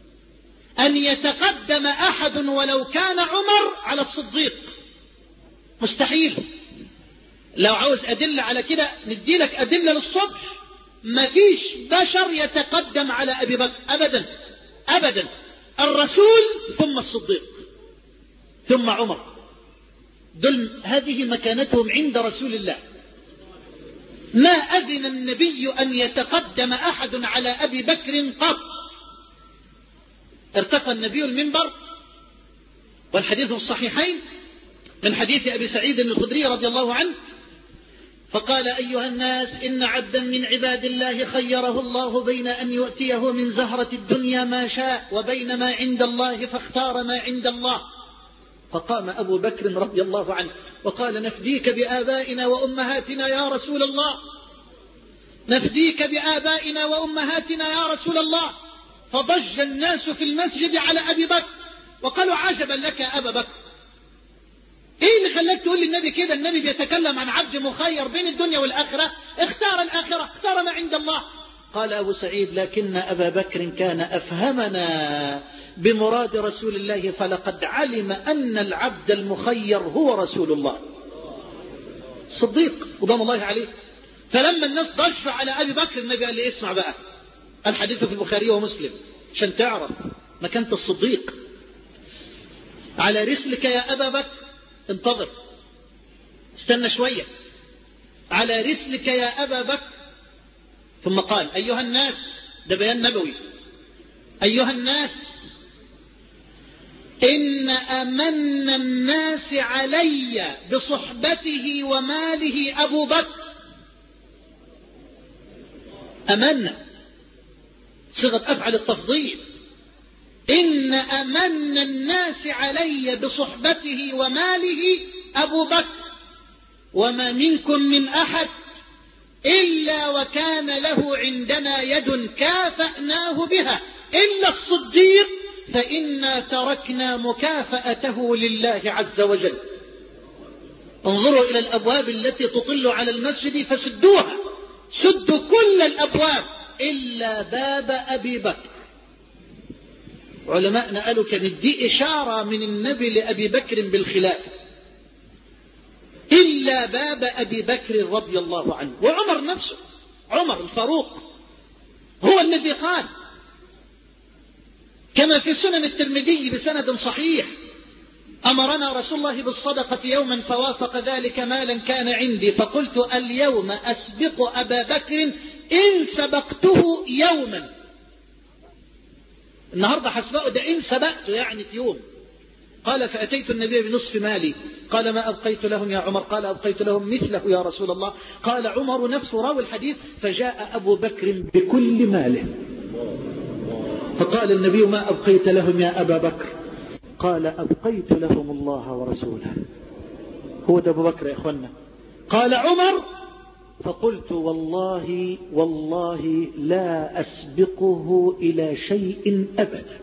أن يتقدم أحد ولو كان عمر على الصديق. مستحيل. لو عاوز أدلة على كده نديلك أدلة للصبح. ما فيش بشر يتقدم على أبي بكر أبدا أبدا. الرسول ثم الصديق ثم عمر، دول هذه مكانتهم عند رسول الله. ما أذن النبي أن يتقدم أحد على أبي بكر قط. ارتقى النبي المنبر، والحديث في الصحيحين من حديث أبي سعيد الخدري رضي الله عنه، فقال: أيها الناس، إن عبدا من عباد الله خيره الله بين أن يؤتيه من زهرة الدنيا ما شاء وبين ما عند الله، فاختار ما عند الله. فقام أبو بكر رضي الله عنه وقال: نفديك بآبائنا وأمهاتنا يا رسول الله، نفديك بآبائنا وأمهاتنا يا رسول الله. فضج الناس في المسجد على أبي بكر وقالوا: عجبا لك يا أبا بكر، ايه اللي خلاك تقول للنبي كده؟ النبي بيتكلم عن عبد مخير بين الدنيا والآخرة، اختار الآخرة، اختار ما عند الله. قال أبو سعيد: لكن أبا بكر كان أفهمنا بمراد رسول الله، فلقد علم أن العبد المخير هو رسول الله صديق رضوان الله عليه. فلما الناس ضجوا على أبي بكر، النبي قال لي: اسمع بقى، الحديث في البخاري ومسلم عشان تعرف مكانة الصديق. على رسلك يا أبا بكر، انتظر، استنى شوية، على رسلك يا أبا بكر. ثم قال: أيها الناس، ده بيان نبوي، أيها الناس، إن أمن الناس علي بصحبته وماله أبو بكر. أمن صيغة أفعل التفضيل. إن أمن الناس علي بصحبته وماله أبو بكر، وما منكم من أحد إلا وكان له عندنا يد كافأناه بها إلا الصديق، فإنا تركنا مكافأته لله عز وجل. انظروا إلى الأبواب التي تطل على المسجد فسدوها، سدوا كل الأبواب إلا باب أبي بكر. علماءنا قالوا كانت دي إشارة من النبي لأبي بكر بالخلافة، إلا باب أبي بكر رضي الله عنه. وعمر نفسه، عمر الفاروق، هو الذي قال كما في سنن الترمذي بسند صحيح: أمرنا رسول الله بالصدقة يوما فوافق ذلك مالا كان عندي، فقلت: اليوم أسبق أبا بكر إن سبقته يوما. النهاردة حسبقه، ده إن سبقته يعني في يوم. قال: فأتيت النبي بنصف مالي. قال: ما أبقيت لهم يا عمر؟ قال: أبقيت لهم مثله يا رسول الله. قال عمر نفسه راوي الحديث: فجاء أبو بكر بكل ماله، فقال النبي: ما أبقيت لهم يا أبا بكر؟ قال: أبقيت لهم الله ورسوله. هو ده أبو بكر يا إخوانا. قال عمر: فقلت: والله والله لا أسبقه إلى شيء أبدا.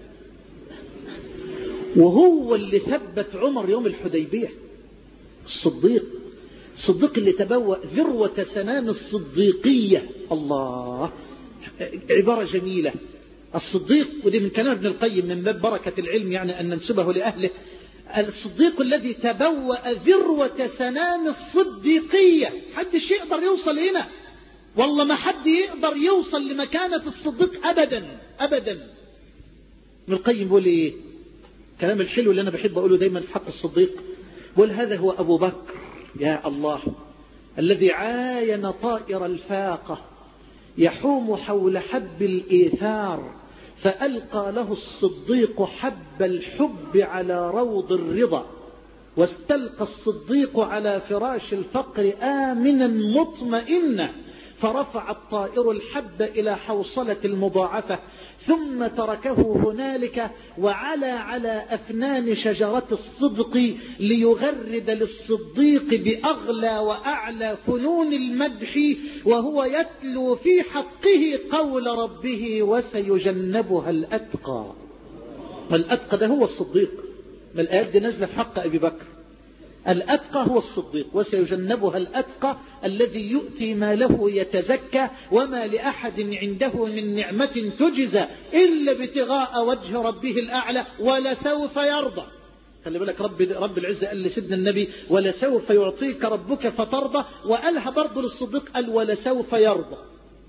وهو اللي ثبت عمر يوم الحديبية، الصديق، الصديق اللي تبوأ ذروة سنام الصديقية. الله، عبارة جميلة. الصديق، ودي من كلام ابن القيم من باب بركة العلم يعني أن ننسبه لأهله، الصديق الذي تبوأ ذروة سنام الصديقية. حدش يقدر يوصل هنا، والله ما حد يقدر يوصل لمكانة الصديق أبدا أبدا. ابن القيم بيقول إيه؟ كلام الحلو اللي أنا بحب أقوله دايما في حق الصديق، بيقول: هذا هو أبو بكر يا الله الذي عاين طائر الفاقة يحوم حول حب الإيثار، فألقى له الصديق حب الحب على روض الرضا، واستلقى الصديق على فراش الفقر آمنا مطمئنا، فرفع الطائر الحب إلى حوصلة المضاعفة، ثم تركه هنالك وعلى على أفنان شجرة الصدق ليغرد للصديق بأغلى وأعلى فنون المدح، وهو يتلو في حقه قول ربه: وسيجنبها الأتقى. الأتقى ده هو الصديق. ما الآيات دي نزل في حق أبي بكر. الأتقى هو الصديق، وسيجنبها الأتقى الذي يؤتي ماله يتزكى، وما لأحد عنده من نعمة تجزى إلا ابتغاء وجه ربه الأعلى ولسوف يرضى. خلي بالك رب, رب العزة قال لسيدنا النبي ولسوف يعطيك ربك فترضى، وقالها برضه للصديق قال ولسوف يرضى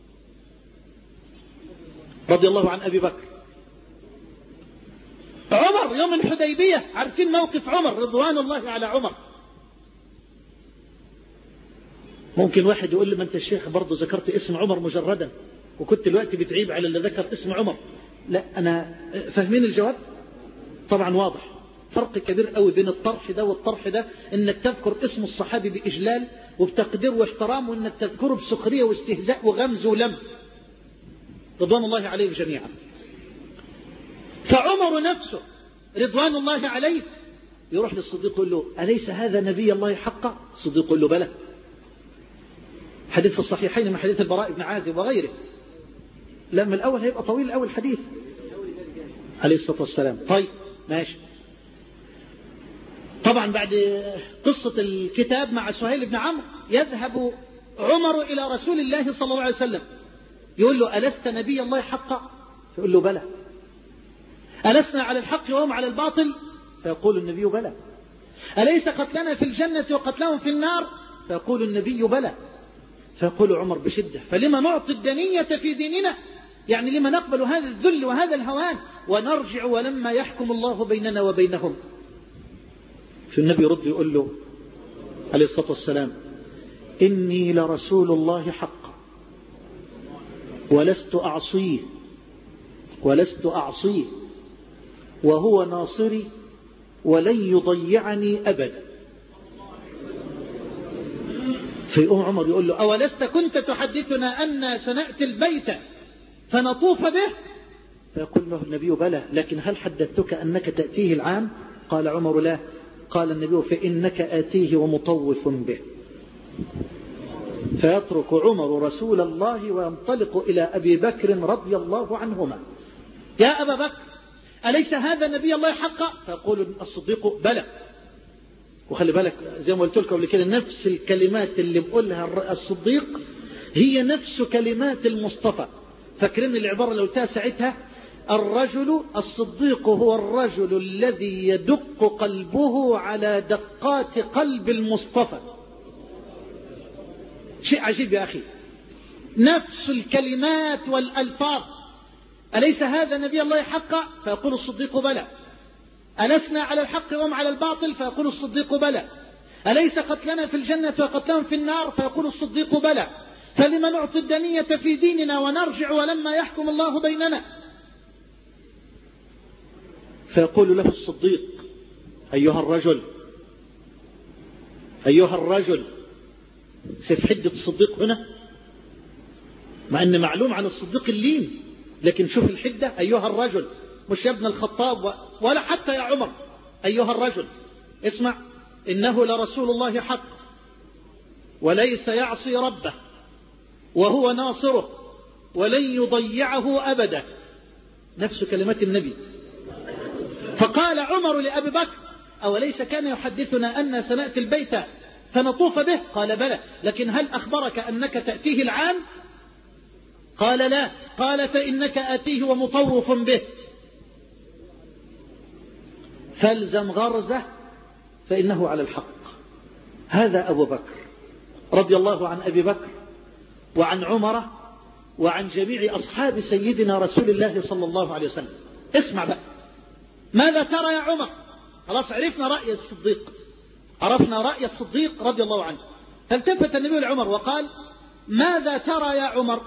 رضي الله عن أبي بكر. عمر يوم الحديبية، عارفين موقف عمر رضوان الله على عمر. ممكن واحد يقول لي ما انت الشيخ برضه ذكرت اسم عمر مجردا وكنت الوقت بتعيب على اللي ذكر اسم عمر. لا، أنا فاهمين الجواب طبعا واضح. فرق كبير قوي بين الطرح ده والطرح ده، انك تذكر اسم الصحابي بإجلال وبتقدير واحترام، وانك تذكره بسخرية واستهزاء وغمز ولمز رضوان الله عليه جميعا. فعمر نفسه رضوان الله عليه يروح للصديق يقول له أليس هذا نبي الله حقا؟ الصديق يقول له بلى. حديث في الصحيحين من حديث البراء بن عازب وغيره. لما الأول هيبقى طويل الأول حديث عليه الصلاة والسلام. طيب ماشي. طبعا بعد قصة الكتاب مع سهيل بن عمرو يذهب عمر إلى رسول الله صلى الله عليه وسلم يقول له ألست نبي الله حقا؟ يقول له بلى. ألسنا على الحق وهم على الباطل؟ فيقول النبي بلى. أليس قتلنا في الجنة وقتلهم في النار؟ فيقول النبي بلى. فيقول عمر بشدة فلما نعطي الدنية في ديننا؟ يعني لما نقبل هذا الذل وهذا الهوان ونرجع ولما يحكم الله بيننا وبينهم؟ فالنبي يرد يقول له عليه الصلاة والسلام إني لرسول الله حقا ولست أعصيه ولست أعصيه وهو ناصري ولن يضيعني أبدا. فيقوم عمر يقول له أولست كنت تحدثنا أن سنأتي البيت فنطوف به؟ فيقول له النبي بلى، لكن هل حدثتك أنك تأتيه العام؟ قال عمر لا. قال النبي فإنك آتيه ومطوف به. فيترك عمر رسول الله وينطلق إلى أبي بكر رضي الله عنهما. يا أبا بكر أليس هذا نبي الله حقا؟ فيقول الصديق بلى. وخلي بالك زي ما قلت لكم قبل كده نفس الكلمات اللي بقولها الصديق هي نفس كلمات المصطفى. فاكرين العبارة اللي قلتها ساعتها؟ الرجل الصديق هو الرجل الذي يدق قلبه على دقات قلب المصطفى. شيء عجيب يا أخي، نفس الكلمات والألفاظ. أليس هذا نبي الله حقا؟ فيقول الصديق بلى. ألسنا على الحق وهم على الباطل؟ فيقول الصديق بلى. أليس قتلنا في الجنة وقتلهم في النار؟ فيقول الصديق بلى. فلما نعطي الدنية في ديننا ونرجع ولما يحكم الله بيننا؟ فيقول له الصديق أيها الرجل أيها الرجل شوف حدة الصديق هنا، مع أن معلوم عن الصديق اللين، لكن شوف الحدة. أيها الرجل، مش يا ابن الخطاب ولا حتى يا عمر، أيها الرجل اسمع إنه لرسول الله حق وليس يعصي ربه وهو ناصره ولن يضيعه أبدا. نفس كلمات النبي. فقال عمر لأبي بكر أوليس كان يحدثنا أن سنأتي البيت فنطوف به؟ قال بلى، لكن هل أخبرك أنك تأتيه العام؟ قال لا. قال فإنك آتيه ومطوف به. فالزم غرزه فإنه على الحق. هذا أبو بكر رضي الله عن أبي بكر وعن عمر وعن جميع أصحاب سيدنا رسول الله صلى الله عليه وسلم. اسمع بقى ماذا ترى يا عمر؟ خلاص عرفنا رأي الصديق، عرفنا رأي الصديق رضي الله عنه. فالتفت النبي لعمر وقال ماذا ترى يا عمر؟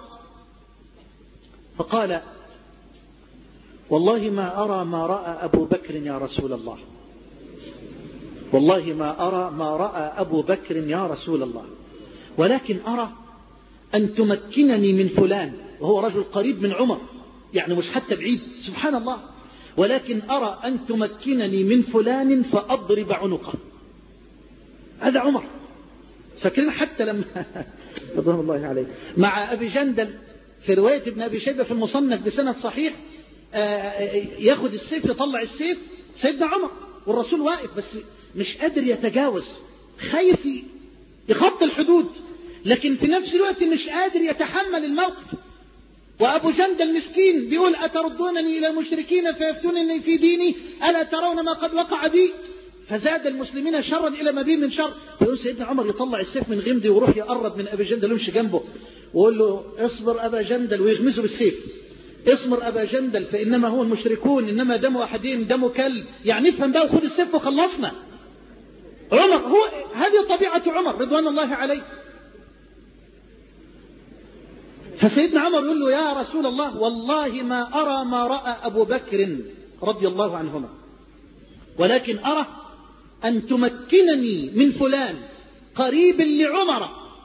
فقال والله ما أرى ما رأى أبو بكر يا رسول الله، والله ما أرى ما رأى أبو بكر يا رسول الله، ولكن أرى أن تمكنني من فلان، وهو رجل قريب من عمر يعني مش حتى بعيد سبحان الله، ولكن أرى أن تمكنني من فلان فأضرب عنقه. هذا عمر. فاكرين حتى لما رضوان الله عليه مع أبي جندل في رواية ابن أبي شيبة في المصنف بسند صحيح ياخد السيف يطلع السيف سيدنا عمر والرسول واقف بس مش قادر يتجاوز، خايف يخط الحدود، لكن في نفس الوقت مش قادر يتحمل الموقف. وأبو جندل مسكين بيقول أتردونني إلى المشركين فيفتونني في ديني ألا ترون ما قد وقع بي؟ فزاد المسلمين شرا إلى ما به من شر. يقول سيدنا عمر يطلع السيف من غمدي ويروح يقرب من أبي جندل ويمشي جنبه ويقول له اصبر أبا جندل، ويغمزه بالسيف. اصبر أبا جندل فإنما هو المشركون، إنما دم أحدهم دم كلب. يعني افهم بقى وخذ السيف وخلصنا. عمر هو هذه طبيعة عمر رضوان الله عليه. فسيدنا عمر يقول له يا رسول الله والله ما أرى ما رأى أبو بكر رضي الله عنهما، ولكن أرى أن تمكنني من فلان قريب لعمر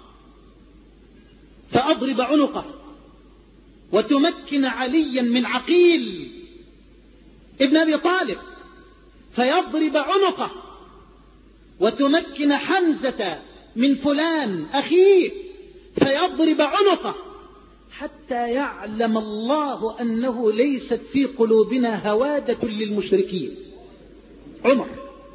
فأضرب عنقه، وتمكن عليا من عقيل ابن أبي طالب فيضرب عنقه، وتمكن حمزة من فلان أخيه فيضرب عنقه، حتى يعلم الله أنه ليست في قلوبنا هوادة للمشركين. عمر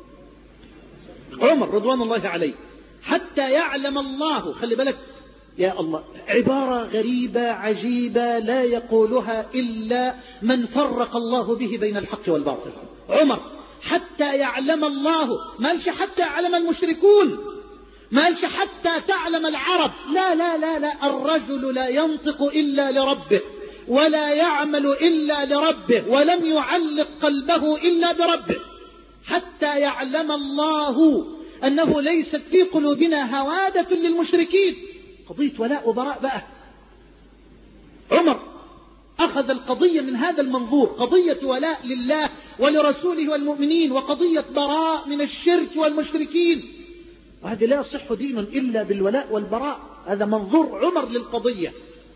عمر رضوان الله عليه. حتى يعلم الله، خلي بالك يا الله، عبارة غريبة عجيبة لا يقولها إلا من فرق الله به بين الحق والباطل. عمر حتى يعلم الله، ما قالش حتى يعلم المشركون، ما قالش حتى تعلم العرب، لا لا لا لا، الرجل لا ينطق إلا لربه ولا يعمل إلا لربه ولم يعلق قلبه إلا بربه. حتى يعلم الله أنه ليست في قلوبنا هوادة للمشركين. قضية ولاء وبراء بقى. عمر أخذ القضية من هذا المنظور، قضية ولاء لله ولرسوله والمؤمنين، وقضية براء من الشرك والمشركين. وهذا لا يصح دين إلا بالولاء والبراء. هذا منظور عمر للقضية.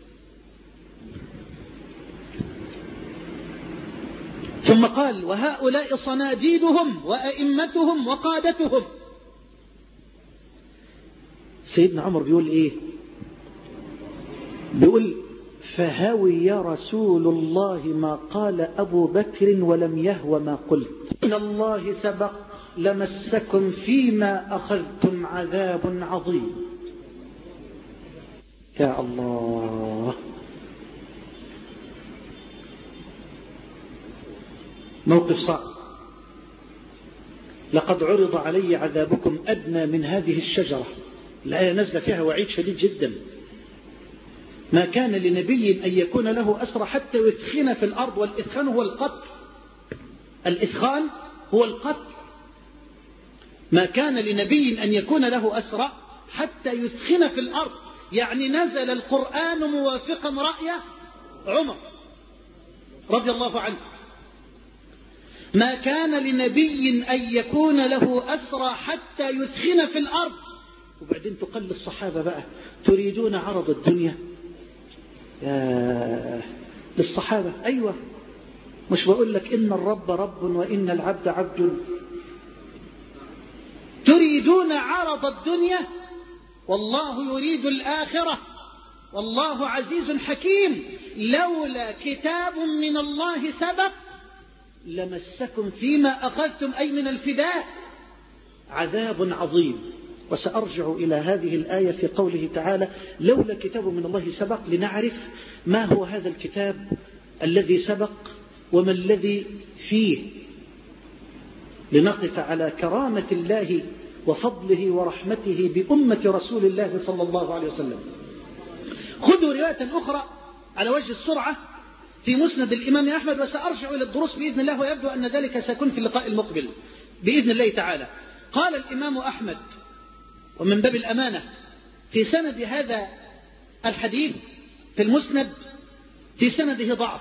ثم قال وهؤلاء صناديدهم وأئمتهم وقادتهم. سيدنا عمر بيقول إيه؟ بيقول فهوي يا رسول الله ما قال أبو بكر ولم يهو ما قلت، إن الله سبق لمسكم فيما أخذتم عذاب عظيم. يا الله، موقف صعب. لقد عرض علي عذابكم أدنى من هذه الشجرة. الآية نزل فيها وعيد شديد جدا. ما كان لنبي أن يكون له أسرى حتى يثخن في الأرض، والإثخان هو القتل. الإثخان هو القتل. ما كان لنبي أن يكون له أسرى حتى يثخن في الأرض، يعني نزل القرآن موافقا رأي عمر رضي الله عنه. ما كان لنبي أن يكون له أسرى حتى يثخن في الأرض. وبعدين تقل الصحابة بقى، تريدون عرض الدنيا يا للصحابة. أيوة، مش بقول لك إن الرب رب وإن العبد عبد. تريدون عرض الدنيا والله يريد الآخرة والله عزيز حكيم. لولا كتاب من الله سبق لمسكم فيما أخذتم، أي من الفداء، عذاب عظيم. وسأرجع إلى هذه الآية في قوله تعالى لولا كتاب من الله سبق، لنعرف ما هو هذا الكتاب الذي سبق وما الذي فيه، لنقف على كرامة الله وفضله ورحمته بأمة رسول الله صلى الله عليه وسلم. خذوا رواية أخرى على وجه السرعة في مسند الإمام أحمد، وسأرجع إلى الدروس بإذن الله، ويبدو أن ذلك سيكون في اللقاء المقبل بإذن الله تعالى. قال الإمام أحمد، ومن باب الأمانة في سند هذا الحديث في المسند في سنده ضعف،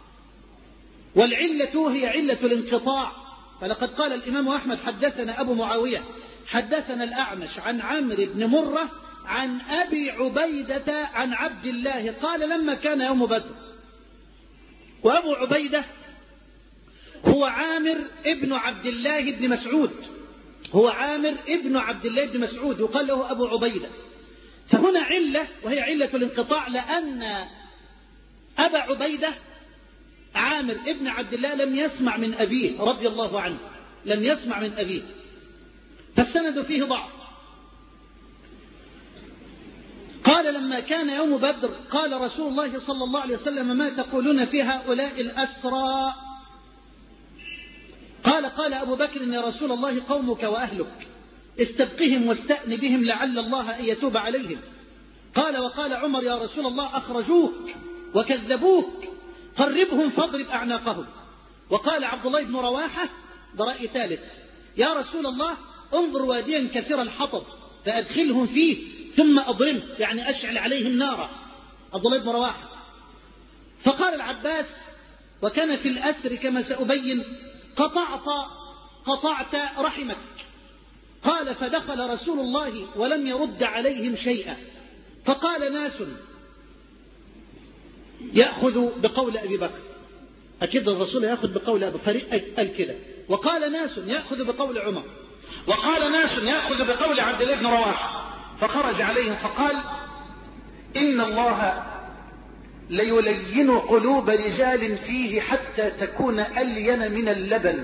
والعلة هي علة الانقطاع. فلقد قال الإمام أحمد حدثنا أبو معاوية حدثنا الأعمش عن عمرو بن مرة عن أبي عبيدة عن عبد الله قال لما كان يوم بدر. وأبو عبيدة هو عامر ابن عبد الله بن مسعود، هو عامر ابن عبد الله بن مسعود، يقال له أبو عبيدة. فهنا علة وهي علة الانقطاع، لأن أبا عبيدة عامر ابن عبد الله لم يسمع من أبيه رضي الله عنه، لم يسمع من أبيه، فالسند فيه ضعف. قال لما كان يوم بدر قال رسول الله صلى الله عليه وسلم ما تقولون في هؤلاء الأسرى؟ قال فقال أبو بكر يا رسول الله قومك وأهلك استبقهم واستأن بهم لعل الله أن يتوب عليهم. قال وقال عمر يا رسول الله أخرجوك وكذبوك قربهم فاضرب أعناقهم. وقال عبد الله بن رواحة برأي ثالث يا رسول الله انظر واديا كثير الحطب فأدخلهم فيه ثم أضرم يعني أشعل عليهم نارا. عبد الله بن رواحة. فقال العباس وكان في الأسر كما سأبين قطعت قطعت رحمك. قال فدخل رسول الله ولم يرد عليهم شيئا. فقال ناس يأخذ بقول أبي بكر أكيد الرسول يأخذ بقول أبي فريق الكذا. وقال ناس يأخذ بقول عمر وقال ناس يأخذ بقول عبد الله بن رواحة. فخرج عليهم فقال إن الله ليلين قلوب رجال فيه حتى تكون ألين من اللبن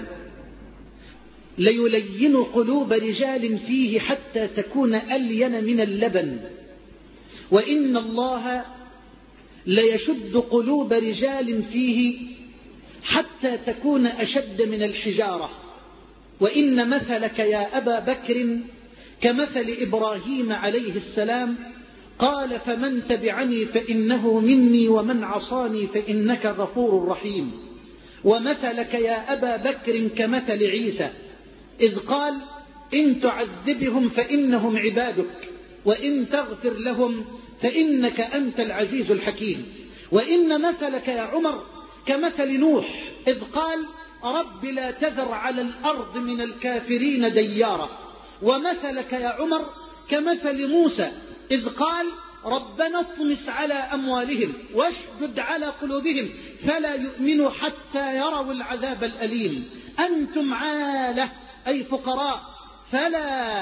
ليلين قلوب رجال فيه حتى تكون ألين من اللبن وإن الله ليشد قلوب رجال فيه حتى تكون أشد من الحجارة وإن مثلك يا أبا بكر كمثل إبراهيم عليه السلام قال فمن تبعني فإنه مني ومن عصاني فإنك غفور رحيم. ومثلك يا أبا بكر كمثل عيسى إذ قال إن تعذبهم فإنهم عبادك وإن تغفر لهم فإنك أنت العزيز الحكيم. وإن مثلك يا عمر كمثل نوح إذ قال رب لا تذر على الأرض من الكافرين ديارا. ومثلك يا عمر كمثل موسى إذ قال ربنا اطمس على أموالهم واشدد على قلوبهم فلا يؤمنوا حتى يروا العذاب الأليم. أنتم عالة أي فقراء فلا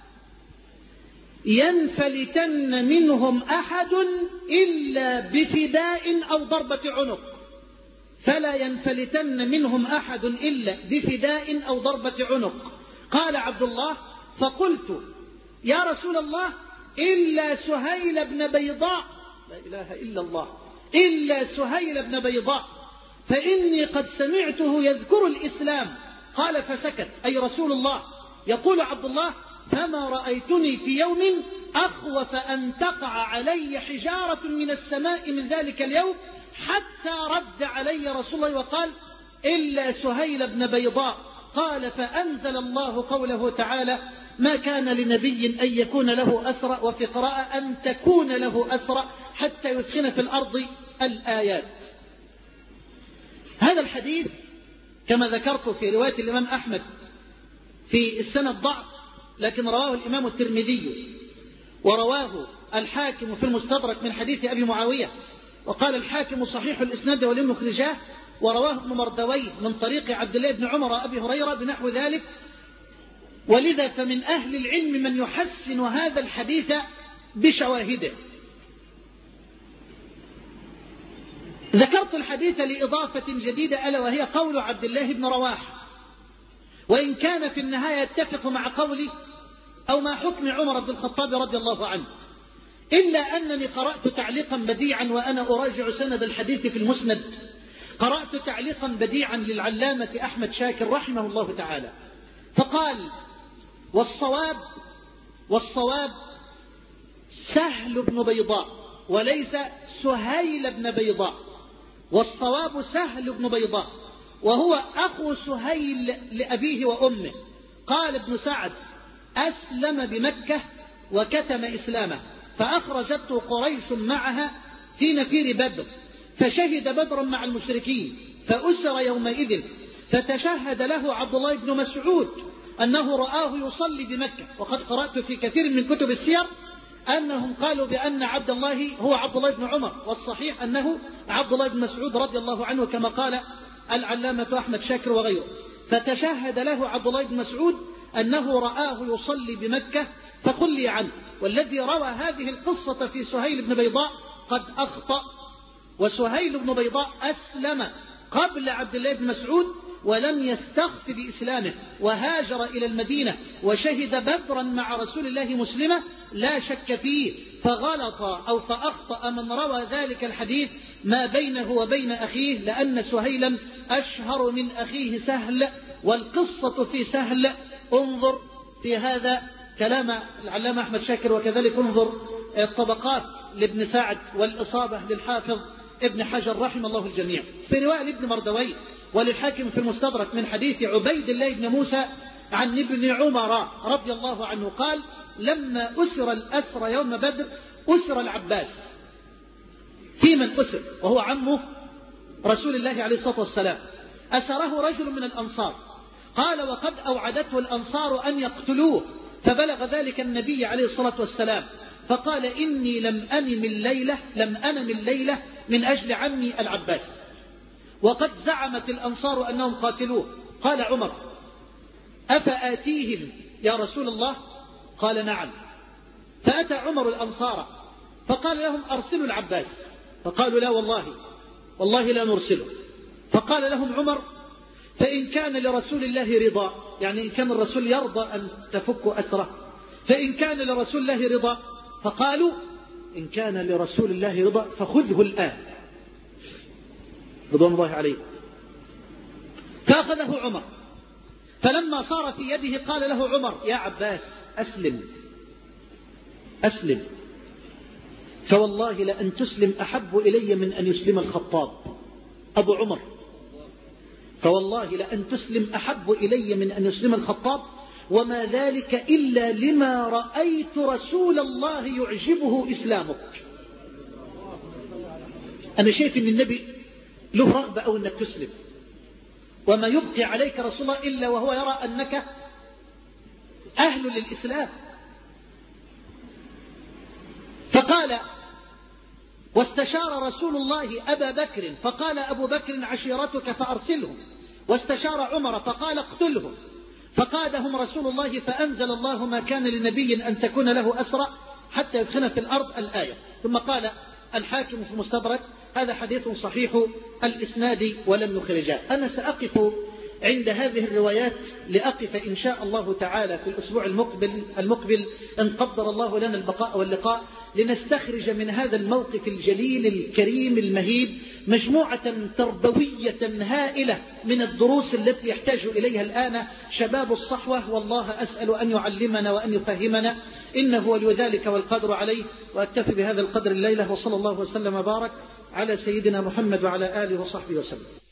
ينفلتن منهم أحد إلا بفداء أو ضربة عنق فلا ينفلتن منهم أحد إلا بفداء أو ضربة عنق. قال عبد الله فقلت يا رسول الله إلا سهيل بن بيضاء لا إله إلا الله إلا سهيل بن بيضاء فإني قد سمعته يذكر الإسلام. قال فسكت أي رسول الله. يقول عبد الله فما رأيتني في يوم أخوف أن تقع علي حجارة من السماء من ذلك اليوم حتى رد علي رسول الله وقال إلا سهيل بن بيضاء. قال فأنزل الله قوله تعالى ما كان لنبي أن يكون له أسرى وفي قراءة أن تكون له أسرى حتى يثخن في الأرض الآيات. هذا الحديث كما ذكرت في رواية الإمام أحمد في السنة ضعف لكن رواه الإمام الترمذي ورواه الحاكم في المستدرك من حديث أبي معاوية وقال الحاكم صحيح الإسناد ولم يخرجاه ورواه ابن مردويه من طريق عبد الله بن عمر أبي هريرة بنحو ذلك. ولذا فمن أهل العلم من يحسن هذا الحديث بشواهده. ذكرت الحديث لإضافة جديدة ألا وهي قول عبد الله بن رواحة وإن كان في النهاية يتفق مع قولي أو مع حكم عمر بن الخطاب رضي الله عنه إلا أنني قرأت تعليقا بديعا وأنا أراجع سند الحديث في المسند قرأت تعليقا بديعا للعلامة أحمد شاكر رحمه الله تعالى فقال والصواب والصواب سهل بن بيضاء وليس سهيل بن بيضاء والصواب سهل بن بيضاء وهو أخو سهيل لأبيه وأمه. قال ابن سعد أسلم بمكة وكتم إسلامه فأخرجته قريش معها في نفير بدر فشهد بدرا مع المشركين فأسر يومئذ فتشهد له عبد الله بن مسعود أنه رآه يصلي بمكة. وقد قرأت في كثير من كتب السير أنهم قالوا بأن عبد الله هو عبد الله بن عمر والصحيح أنه عبد الله بن مسعود رضي الله عنه كما قال العلامة أحمد شاكر وغيره. فتشهد له عبد الله بن مسعود أنه رآه يصلي بمكة فقل لي عنه. والذي روى هذه القصة في سهيل بن بيضاء قد أخطأ وسهيل بن بيضاء أسلم قبل عبد الله بن مسعود ولم يستخف بإسلامه وهاجر إلى المدينة وشهد بدرا مع رسول الله مسلمة لا شك فيه فغلط أو فأخطأ من روى ذلك الحديث ما بينه وبين أخيه، لأن سهيلا أشهر من أخيه سهل، والقصة في سهل انظر في هذا كلام العلامة أحمد شاكر، وكذلك انظر الطبقات لابن سعد والإصابة للحافظ ابن حجر رحم الله الجميع. في رواية لابن مردوي وللحاكم في المستدرك من حديث عبيد الله بن موسى عن ابن عمر رضي الله عنه قال: لما أسر الأسر يوم بدر أسر العباس. في من أسر وهو عمه رسول الله عليه الصلاة والسلام، أسره رجل من الأنصار، قال: وقد أوعدته الأنصار أن يقتلوه، فبلغ ذلك النبي عليه الصلاة والسلام فقال: إني لم أنم الليلة لم أنم الليلة من أجل عمي العباس، وقد زعمت الأنصار أنهم قاتلوه. قال عمر: أفآتيهم يا رسول الله؟ قال: نعم. فأتى عمر الأنصار فقال لهم: أرسلوا العباس. فقالوا: لا والله والله لا نرسله. فقال لهم عمر: فإن كان لرسول الله رضا، يعني إن كان الرسول يرضى أن تفكوا أسره، فإن كان لرسول الله رضا، فقالوا: إن كان لرسول الله رضا فخذه الآن رضوان الله عليه. فأخذه عمر، فلما صار في يده قال له عمر: يا عباس أسلم أسلم، فوالله لأن تسلم أحب إلي من أن يسلم الخطاب. أبو عمر: فوالله لأن تسلم أحب إلي من أن يسلم الخطاب، وما ذلك إلا لما رأيت رسول الله يعجبه إسلامك. أنا شايف أن النبي له رغبة أو أنك تسلم، وما يبقي عليك رسول الله إلا وهو يرى أنك أهل للإسلام. فقال: واستشار رسول الله أبا بكر فقال أبو بكر: عشيرتك فأرسلهم. واستشار عمر فقال: اقتلهم. فقادهم رسول الله، فأنزل الله: ما كان لنبي أن تكون له أسرى حتى يدخن في الأرض، الآية. ثم قال الحاكم في المستدرك: هذا حديث صحيح الإسناد ولم نخرجاه. أنا سأقف عند هذه الروايات لأقف إن شاء الله تعالى في الأسبوع المقبل, المقبل إن قدر الله لنا البقاء واللقاء، لنستخرج من هذا الموقف الجليل الكريم المهيب مجموعة تربوية هائلة من الدروس التي يحتاج إليها الآن شباب الصحوة. والله أسأل أن يعلمنا وأن يفهمنا، إنه ولي ذلك والقدر عليه. وأكتفي بهذا القدر الليلة، وصلى الله وسلم وبارك على سيدنا محمد وعلى آله وصحبه وسلم.